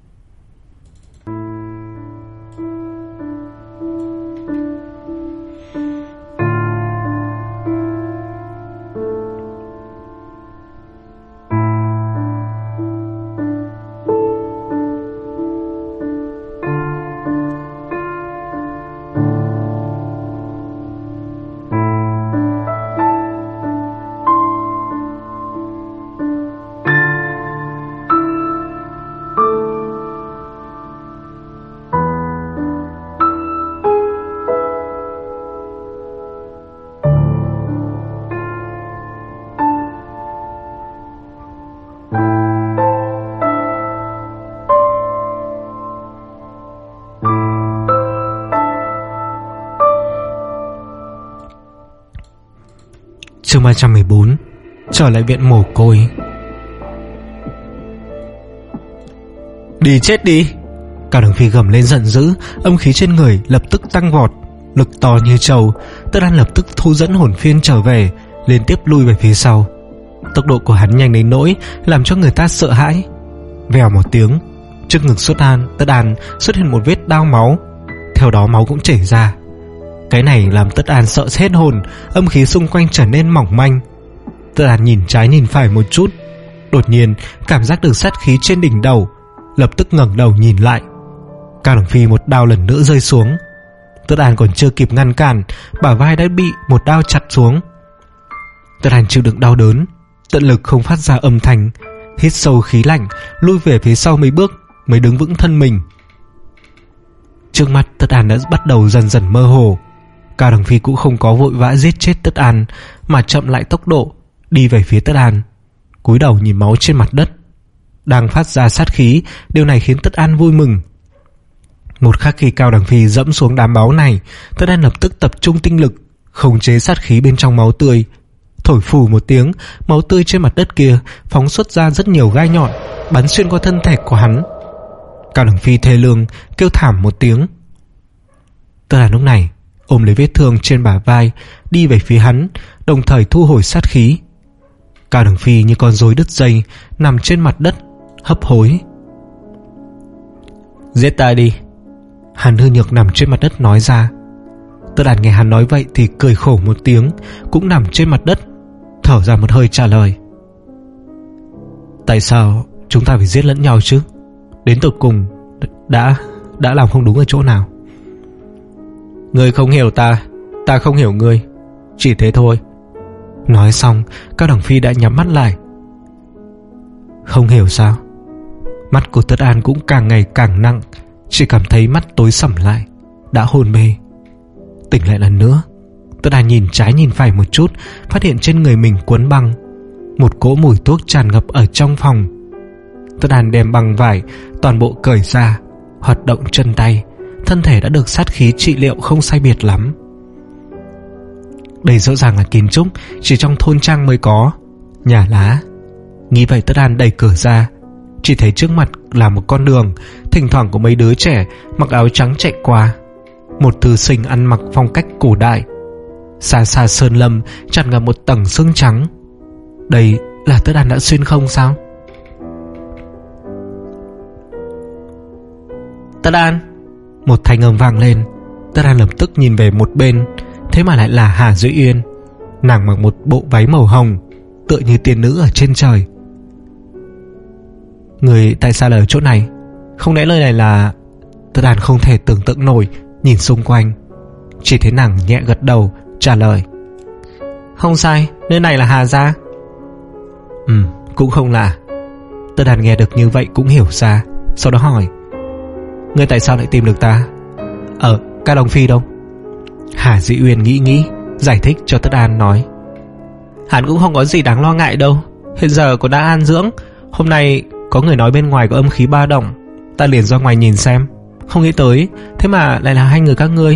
Chương ba trăm mười bốn. Trở lại viện mồ côi. Đi chết đi! Cao Đường Phi gầm lên giận dữ, âm khí trên người lập tức tăng vọt, lực to như trâu, Tất Đan lập tức thu dẫn hồn phiên trở về, liên tiếp lui về phía sau. Tốc độ của hắn nhanh đến nỗi làm cho người ta sợ hãi. Vèo một tiếng, trước ngực Tất Đan, Tất Đan xuất hiện một vết đao máu, theo đó máu cũng chảy ra. Cái này làm Tất Đan sợ hết hồn, âm khí xung quanh trở nên mỏng manh. Tất Đan nhìn trái nhìn phải một chút, đột nhiên cảm giác được sát khí trên đỉnh đầu, lập tức ngẩng đầu nhìn lại. Cao Đằng Phi một đao lần nữa rơi xuống. Tất Đan còn chưa kịp ngăn cản, bả vai đã bị một đao chặt xuống. Tất Đan chịu đựng đau đớn, tận lực không phát ra âm thanh, hít sâu khí lạnh, lui về phía sau mấy bước mới đứng vững thân mình. Trước mắt Tất Đan đã bắt đầu dần dần mơ hồ. Cao Đằng Phi cũng không có vội vã giết chết Tất Đan, mà chậm lại tốc độ đi về phía Tất Đan, cúi đầu nhìn máu trên mặt đất đang phát ra sát khí. Điều này khiến Tất Đan vui mừng. Một khắc khi Cao Đằng Phi dẫm xuống đám máu này, Tất Đan lập tức tập trung tinh lực khống chế sát khí bên trong máu tươi. Thổi phù một tiếng, máu tươi trên mặt đất kia phóng xuất ra rất nhiều gai nhọn, bắn xuyên qua thân thể của hắn. Cao Đằng Phi thê lương kêu thảm một tiếng. Tất Đan lúc này ôm lấy vết thương trên bả vai, đi về phía hắn, đồng thời thu hồi sát khí. Cao Đằng Phi như con rối đứt dây, nằm trên mặt đất hấp hối. Giết ta đi, hắn hư nhược nằm trên mặt đất nói ra. Tất Đan nghe hắn nói vậy thì cười khổ một tiếng, cũng nằm trên mặt đất, thở ra một hơi trả lời. Tại sao chúng ta phải giết lẫn nhau chứ? Đến tận cùng đã đã làm không đúng ở chỗ nào? Ngươi không hiểu ta, ta không hiểu ngươi, chỉ thế thôi. Nói xong, Cao Đằng Phi đã nhắm mắt lại. Không hiểu sao? Mắt của Tất Đan cũng càng ngày càng nặng, chỉ cảm thấy mắt tối sầm lại, đã hôn mê. Tỉnh lại lần nữa, Tất Đan nhìn trái nhìn phải một chút, phát hiện trên người mình quấn băng, một cỗ mùi thuốc tràn ngập ở trong phòng. Tất Đan đem băng vải toàn bộ cởi ra, hoạt động chân tay, thân thể đã được sát khí trị liệu không sai biệt lắm. Đây rõ ràng là kiến trúc chỉ trong thôn trang mới có, nhà lá. Nghĩ vậy Tất Đan đẩy cửa ra, chỉ thấy trước mặt là một con đường, thỉnh thoảng có mấy đứa trẻ mặc áo trắng chạy qua. Một thư sinh ăn mặc phong cách cổ đại. Xa xa sơn lâm tràn ngập một tầng sương trắng. Đây là Tất Đan đã xuyên không sao? Tất Đan, một thanh âm vang lên. Tất Đan lập tức nhìn về một bên, thế mà lại là Hà Duy Uyên. Nàng mặc một bộ váy màu hồng, tựa như tiên nữ ở trên trời. Người tại sao lại ở chỗ này? Không lẽ nơi này là... Tất Đan không thể tưởng tượng nổi, nhìn xung quanh, chỉ thấy nàng nhẹ gật đầu trả lời. Không sai, nơi này là Hà gia. Ừ, cũng không lạ. Tất Đan nghe được như vậy cũng hiểu ra, sau đó hỏi. Ngươi tại sao lại tìm được ta? Ở Cao Đằng Phi đâu? Hà Dĩ Uyên nghĩ nghĩ, giải thích cho Tất Đan nói. Hắn cũng không có gì đáng lo ngại đâu, hiện giờ có đã an dưỡng. Hôm nay có người nói bên ngoài có âm khí ba động, ta liền ra ngoài nhìn xem. Không nghĩ tới, thế mà lại là hai người các ngươi.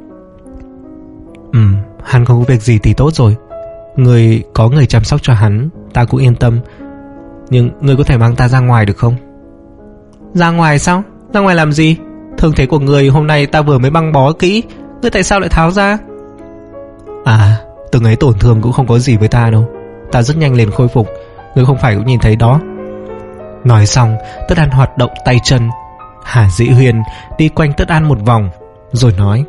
Ừ, hắn không có việc gì thì tốt rồi. Người có người chăm sóc cho hắn, ta cũng yên tâm. Nhưng ngươi có thể mang ta ra ngoài được không? Ra ngoài sao? Ra ngoài làm gì? Thương thế của người hôm nay ta vừa mới băng bó kỹ, ngươi tại sao lại tháo ra? À, từng ấy tổn thương cũng không có gì với ta đâu, ta rất nhanh liền khôi phục. Ngươi không phải cũng nhìn thấy đó. Nói xong, Tất Đan hoạt động tay chân. Hà Dĩ Huyền đi quanh Tất Đan một vòng, rồi nói.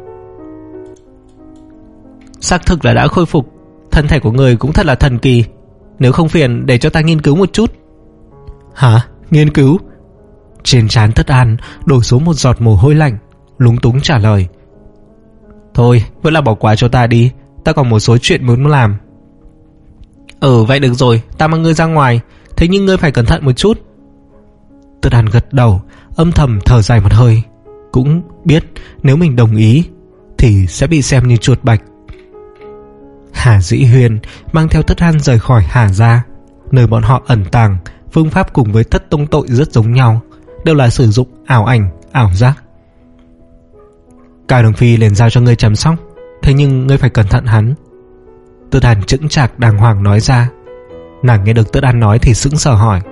Xác thực là đã khôi phục, thân thể của người cũng thật là thần kỳ. Nếu không phiền để cho ta nghiên cứu một chút. Hả? Nghiên cứu? Trên trán Tất Đan đổ xuống một giọt mồ hôi lạnh, lúng túng trả lời. Thôi, vẫn là bỏ qua cho ta đi, ta còn một số chuyện muốn làm. Ừ, vậy được rồi, ta mang ngươi ra ngoài. Thế nhưng ngươi phải cẩn thận một chút. Tất Đan gật đầu, âm thầm thở dài một hơi. Cũng biết nếu mình đồng ý thì sẽ bị xem như chuột bạch. Hà Dĩ Huyền mang theo Tất Đan rời khỏi Hà gia. Nơi bọn họ ẩn tàng, phương pháp cùng với Thất Tông Tội rất giống nhau, đều là sử dụng ảo ảnh, ảo giác. Cao Đằng Phi liền giao cho ngươi chăm sóc, thế nhưng ngươi phải cẩn thận hắn. Tất Đan chững chạc đàng hoàng nói ra. Nàng nghe được Tất Đan nói thì sững sờ hỏi.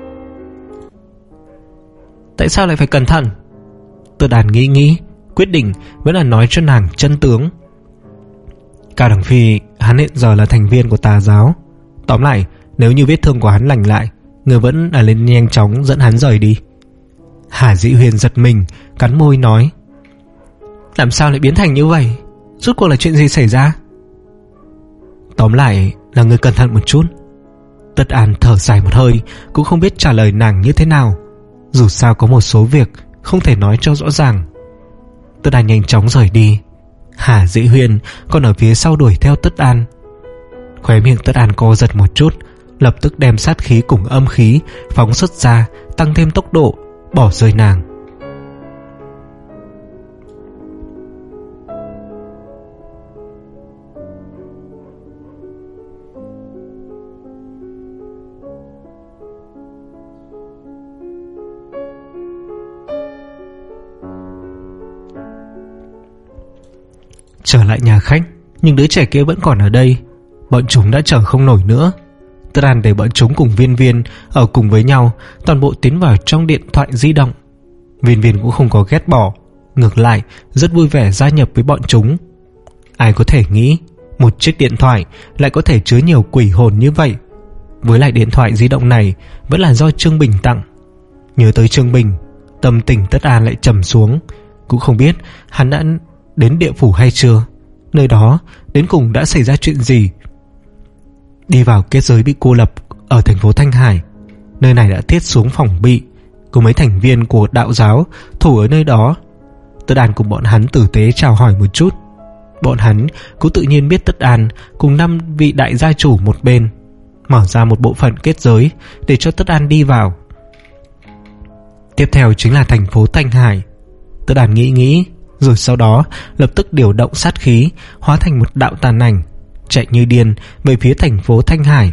Tại sao lại phải cẩn thận? Tất Đan nghĩ nghĩ, quyết định vẫn là nói cho nàng chân tướng. Cao Đằng Phi, hắn hiện giờ là thành viên của tà giáo. Tóm lại, nếu như vết thương của hắn lành lại, người vẫn là lên nhanh chóng dẫn hắn rời đi. Hà Dĩ Huyền giật mình, cắn môi nói: Làm sao lại biến thành như vậy? Rốt cuộc là chuyện gì xảy ra? Tóm lại là người cẩn thận một chút. Tất An thở dài một hơi, cũng không biết trả lời nàng như thế nào. Dù sao có một số việc không thể nói cho rõ ràng. Tất An nhanh chóng rời đi. Hà Dĩ Huyền còn ở phía sau đuổi theo Tất An. Khóe miệng Tất An co giật một chút, lập tức đem sát khí cùng âm khí phóng xuất ra, tăng thêm tốc độ, bỏ rơi nàng. Trở lại nhà khách, nhưng đứa trẻ kia vẫn còn ở đây. Bọn chúng đã chở không nổi nữa. Tất An để bọn chúng cùng Viên Viên ở cùng với nhau, toàn bộ tiến vào trong điện thoại di động. Viên Viên cũng không có ghét bỏ, ngược lại rất vui vẻ gia nhập với bọn chúng. Ai có thể nghĩ một chiếc điện thoại lại có thể chứa nhiều quỷ hồn như vậy. Với lại điện thoại di động này vẫn là do Trương Bình tặng. Nhớ tới Trương Bình, tâm tình Tất An lại trầm xuống. Cũng không biết hắn đã đến địa phủ hay chưa, nơi đó đến cùng đã xảy ra chuyện gì. Đi vào kết giới bị cô lập ở thành phố Thanh Hải. Nơi này đã thiết xuống phòng bị, có mấy thành viên của đạo giáo thủ ở nơi đó. Tất An cùng bọn hắn tử tế chào hỏi một chút. Bọn hắn cũng tự nhiên biết Tất An cùng năm vị đại gia chủ một bên, mở ra một bộ phận kết giới để cho Tất An đi vào. Tiếp theo chính là thành phố Thanh Hải. Tất An nghĩ nghĩ, rồi sau đó lập tức điều động sát khí, hóa thành một đạo tàn ảnh, chạy như điên về phía thành phố Thanh Hải.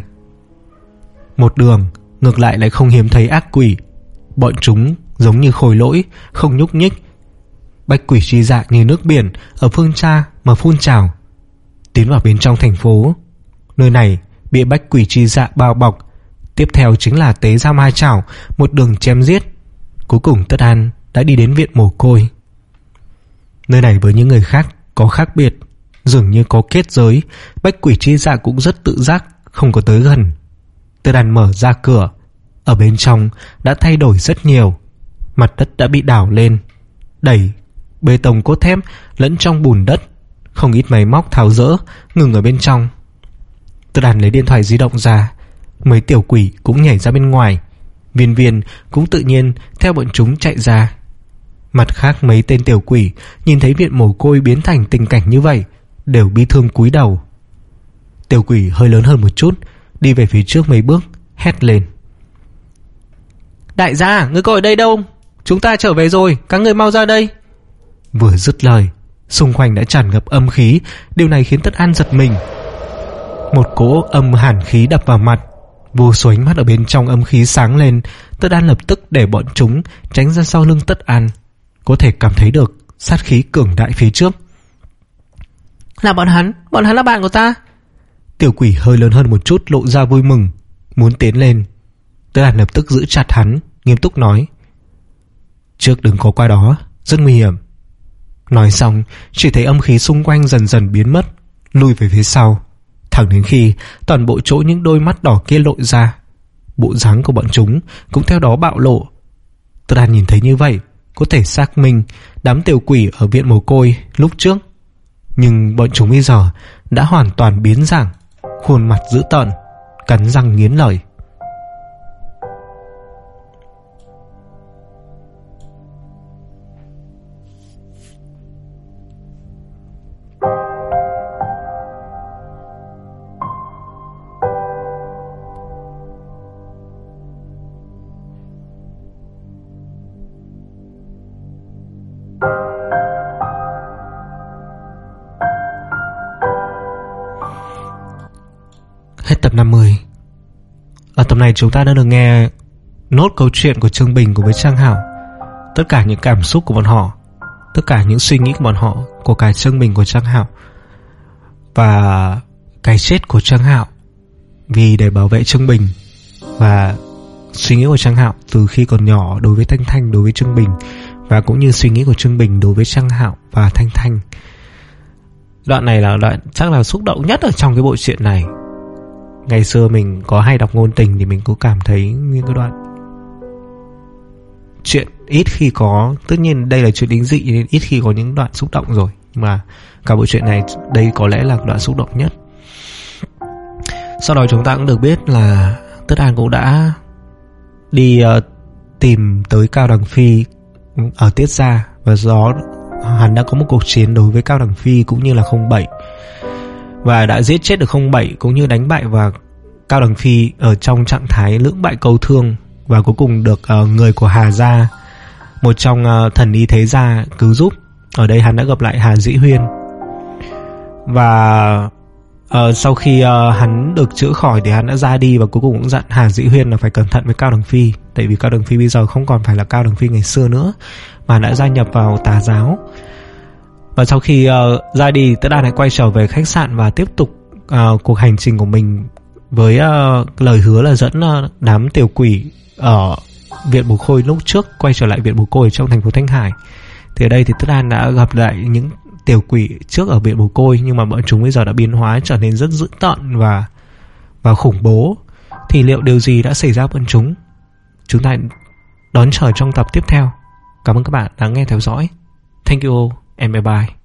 Một đường ngược lại lại không hiếm thấy ác quỷ. Bọn chúng giống như khối lỗi, không nhúc nhích. Bách quỷ chi dạ như nước biển ở phương xa mà phun trào, tiến vào bên trong thành phố. Nơi này bị bách quỷ chi dạ bao bọc. Tiếp theo chính là tế ra ma chảo, một đường chém giết. Cuối cùng Tất An đã đi đến viện mồ côi. Nơi này với những người khác có khác biệt, dường như có kết giới. Bách quỷ chi dạ cũng rất tự giác, không có tới gần. Tất An mở ra cửa. Ở bên trong đã thay đổi rất nhiều. Mặt đất đã bị đảo lên, đẩy bê tông cốt thép lẫn trong bùn đất. Không ít máy móc tháo rỡ ngừng ở bên trong. Tất An lấy điện thoại di động ra. Mấy tiểu quỷ cũng nhảy ra bên ngoài. Viên Viên cũng tự nhiên theo bọn chúng chạy ra. Mặt khác mấy tên tiểu quỷ nhìn thấy viện mồ côi biến thành tình cảnh như vậy, đều bi thương cúi đầu. Tiểu quỷ hơi lớn hơn một chút, đi về phía trước mấy bước, hét lên: Đại gia, ngươi có ở đây đâu? Chúng ta trở về rồi, các ngươi mau ra đây. Vừa dứt lời, xung quanh đã tràn ngập âm khí. Điều này khiến Tất An giật mình. Một cỗ âm hàn khí đập vào mặt, vô số ánh mắt ở bên trong âm khí sáng lên. Tất An lập tức để bọn chúng tránh ra sau lưng Tất An. Có thể cảm thấy được sát khí cường đại phía trước. Là bọn hắn, bọn hắn là bạn của ta. Tiểu quỷ hơi lớn hơn một chút lộ ra vui mừng, muốn tiến lên. Tất An lập tức giữ chặt hắn, nghiêm túc nói: Trước đừng có qua đó, rất nguy hiểm. Nói xong, chỉ thấy âm khí xung quanh dần dần biến mất, lùi về phía sau, thẳng đến khi toàn bộ chỗ những đôi mắt đỏ kia lộ ra. Bộ dáng của bọn chúng cũng theo đó bạo lộ. Tất An nhìn thấy như vậy, có thể xác minh đám tiểu quỷ ở viện mồ côi lúc trước. Nhưng bọn chúng bây giờ đã hoàn toàn biến dạng, khuôn mặt dữ tợn, cắn răng nghiến lợi. Hết tập năm mươi. Ở tập này chúng ta đã được nghe nốt câu chuyện của Trương Bình cùng với Trang Hảo. Tất cả những cảm xúc của bọn họ, tất cả những suy nghĩ của bọn họ, của cả Trương Bình của Trang Hảo, và cái chết của Trang Hảo vì để bảo vệ Trương Bình, và suy nghĩ của Trang Hảo từ khi còn nhỏ đối với Thanh Thanh, đối với Trương Bình, và cũng như suy nghĩ của Trương Bình đối với Trang Hảo và Thanh Thanh. Đoạn này là đoạn chắc là xúc động nhất ở trong cái bộ truyện này. Ngày xưa mình có hay đọc ngôn tình thì mình cũng cảm thấy những cái đoạn chuyện ít khi có, tất nhiên đây là chuyện đính dị nên ít khi có những đoạn xúc động rồi, nhưng mà cả bộ truyện này đây có lẽ là đoạn xúc động nhất. Sau đó chúng ta cũng được biết là Tất An cũng đã đi uh, tìm tới Cao Đằng Phi ở Tiết Gia, và do đó hắn đã có một cuộc chiến đối với Cao Đằng Phi cũng như là không bảy, và đã giết chết được không bảy cũng như đánh bại và Cao Đằng Phi ở trong trạng thái lưỡng bại câu thương, và cuối cùng được uh, người của Hà Gia, một trong uh, thần y thế gia cứu giúp. Ở đây hắn đã gặp lại Hà Dĩ Huyên, và uh, sau khi uh, hắn được chữa khỏi thì hắn đã ra đi, và cuối cùng cũng dặn Hà Dĩ Huyên là phải cẩn thận với Cao Đằng Phi, tại vì Cao Đằng Phi bây giờ không còn phải là Cao Đằng Phi ngày xưa nữa mà đã gia nhập vào tà giáo. Và sau khi uh, ra đi, Tất Đan lại quay trở về khách sạn và tiếp tục uh, cuộc hành trình của mình với uh, lời hứa là dẫn uh, đám tiểu quỷ ở Viện Bồ Khôi lúc trước quay trở lại Viện Bồ Côi trong thành phố Thanh Hải. Thì ở đây thì Tất Đan đã gặp lại những tiểu quỷ trước ở Viện Bồ Côi, nhưng mà bọn chúng bây giờ đã biến hóa trở nên rất dữ tợn và và khủng bố. Thì liệu điều gì đã xảy ra với bọn chúng? Chúng ta đón chờ trong tập tiếp theo. Cảm ơn các bạn đã nghe theo dõi. Thank you and bye bye.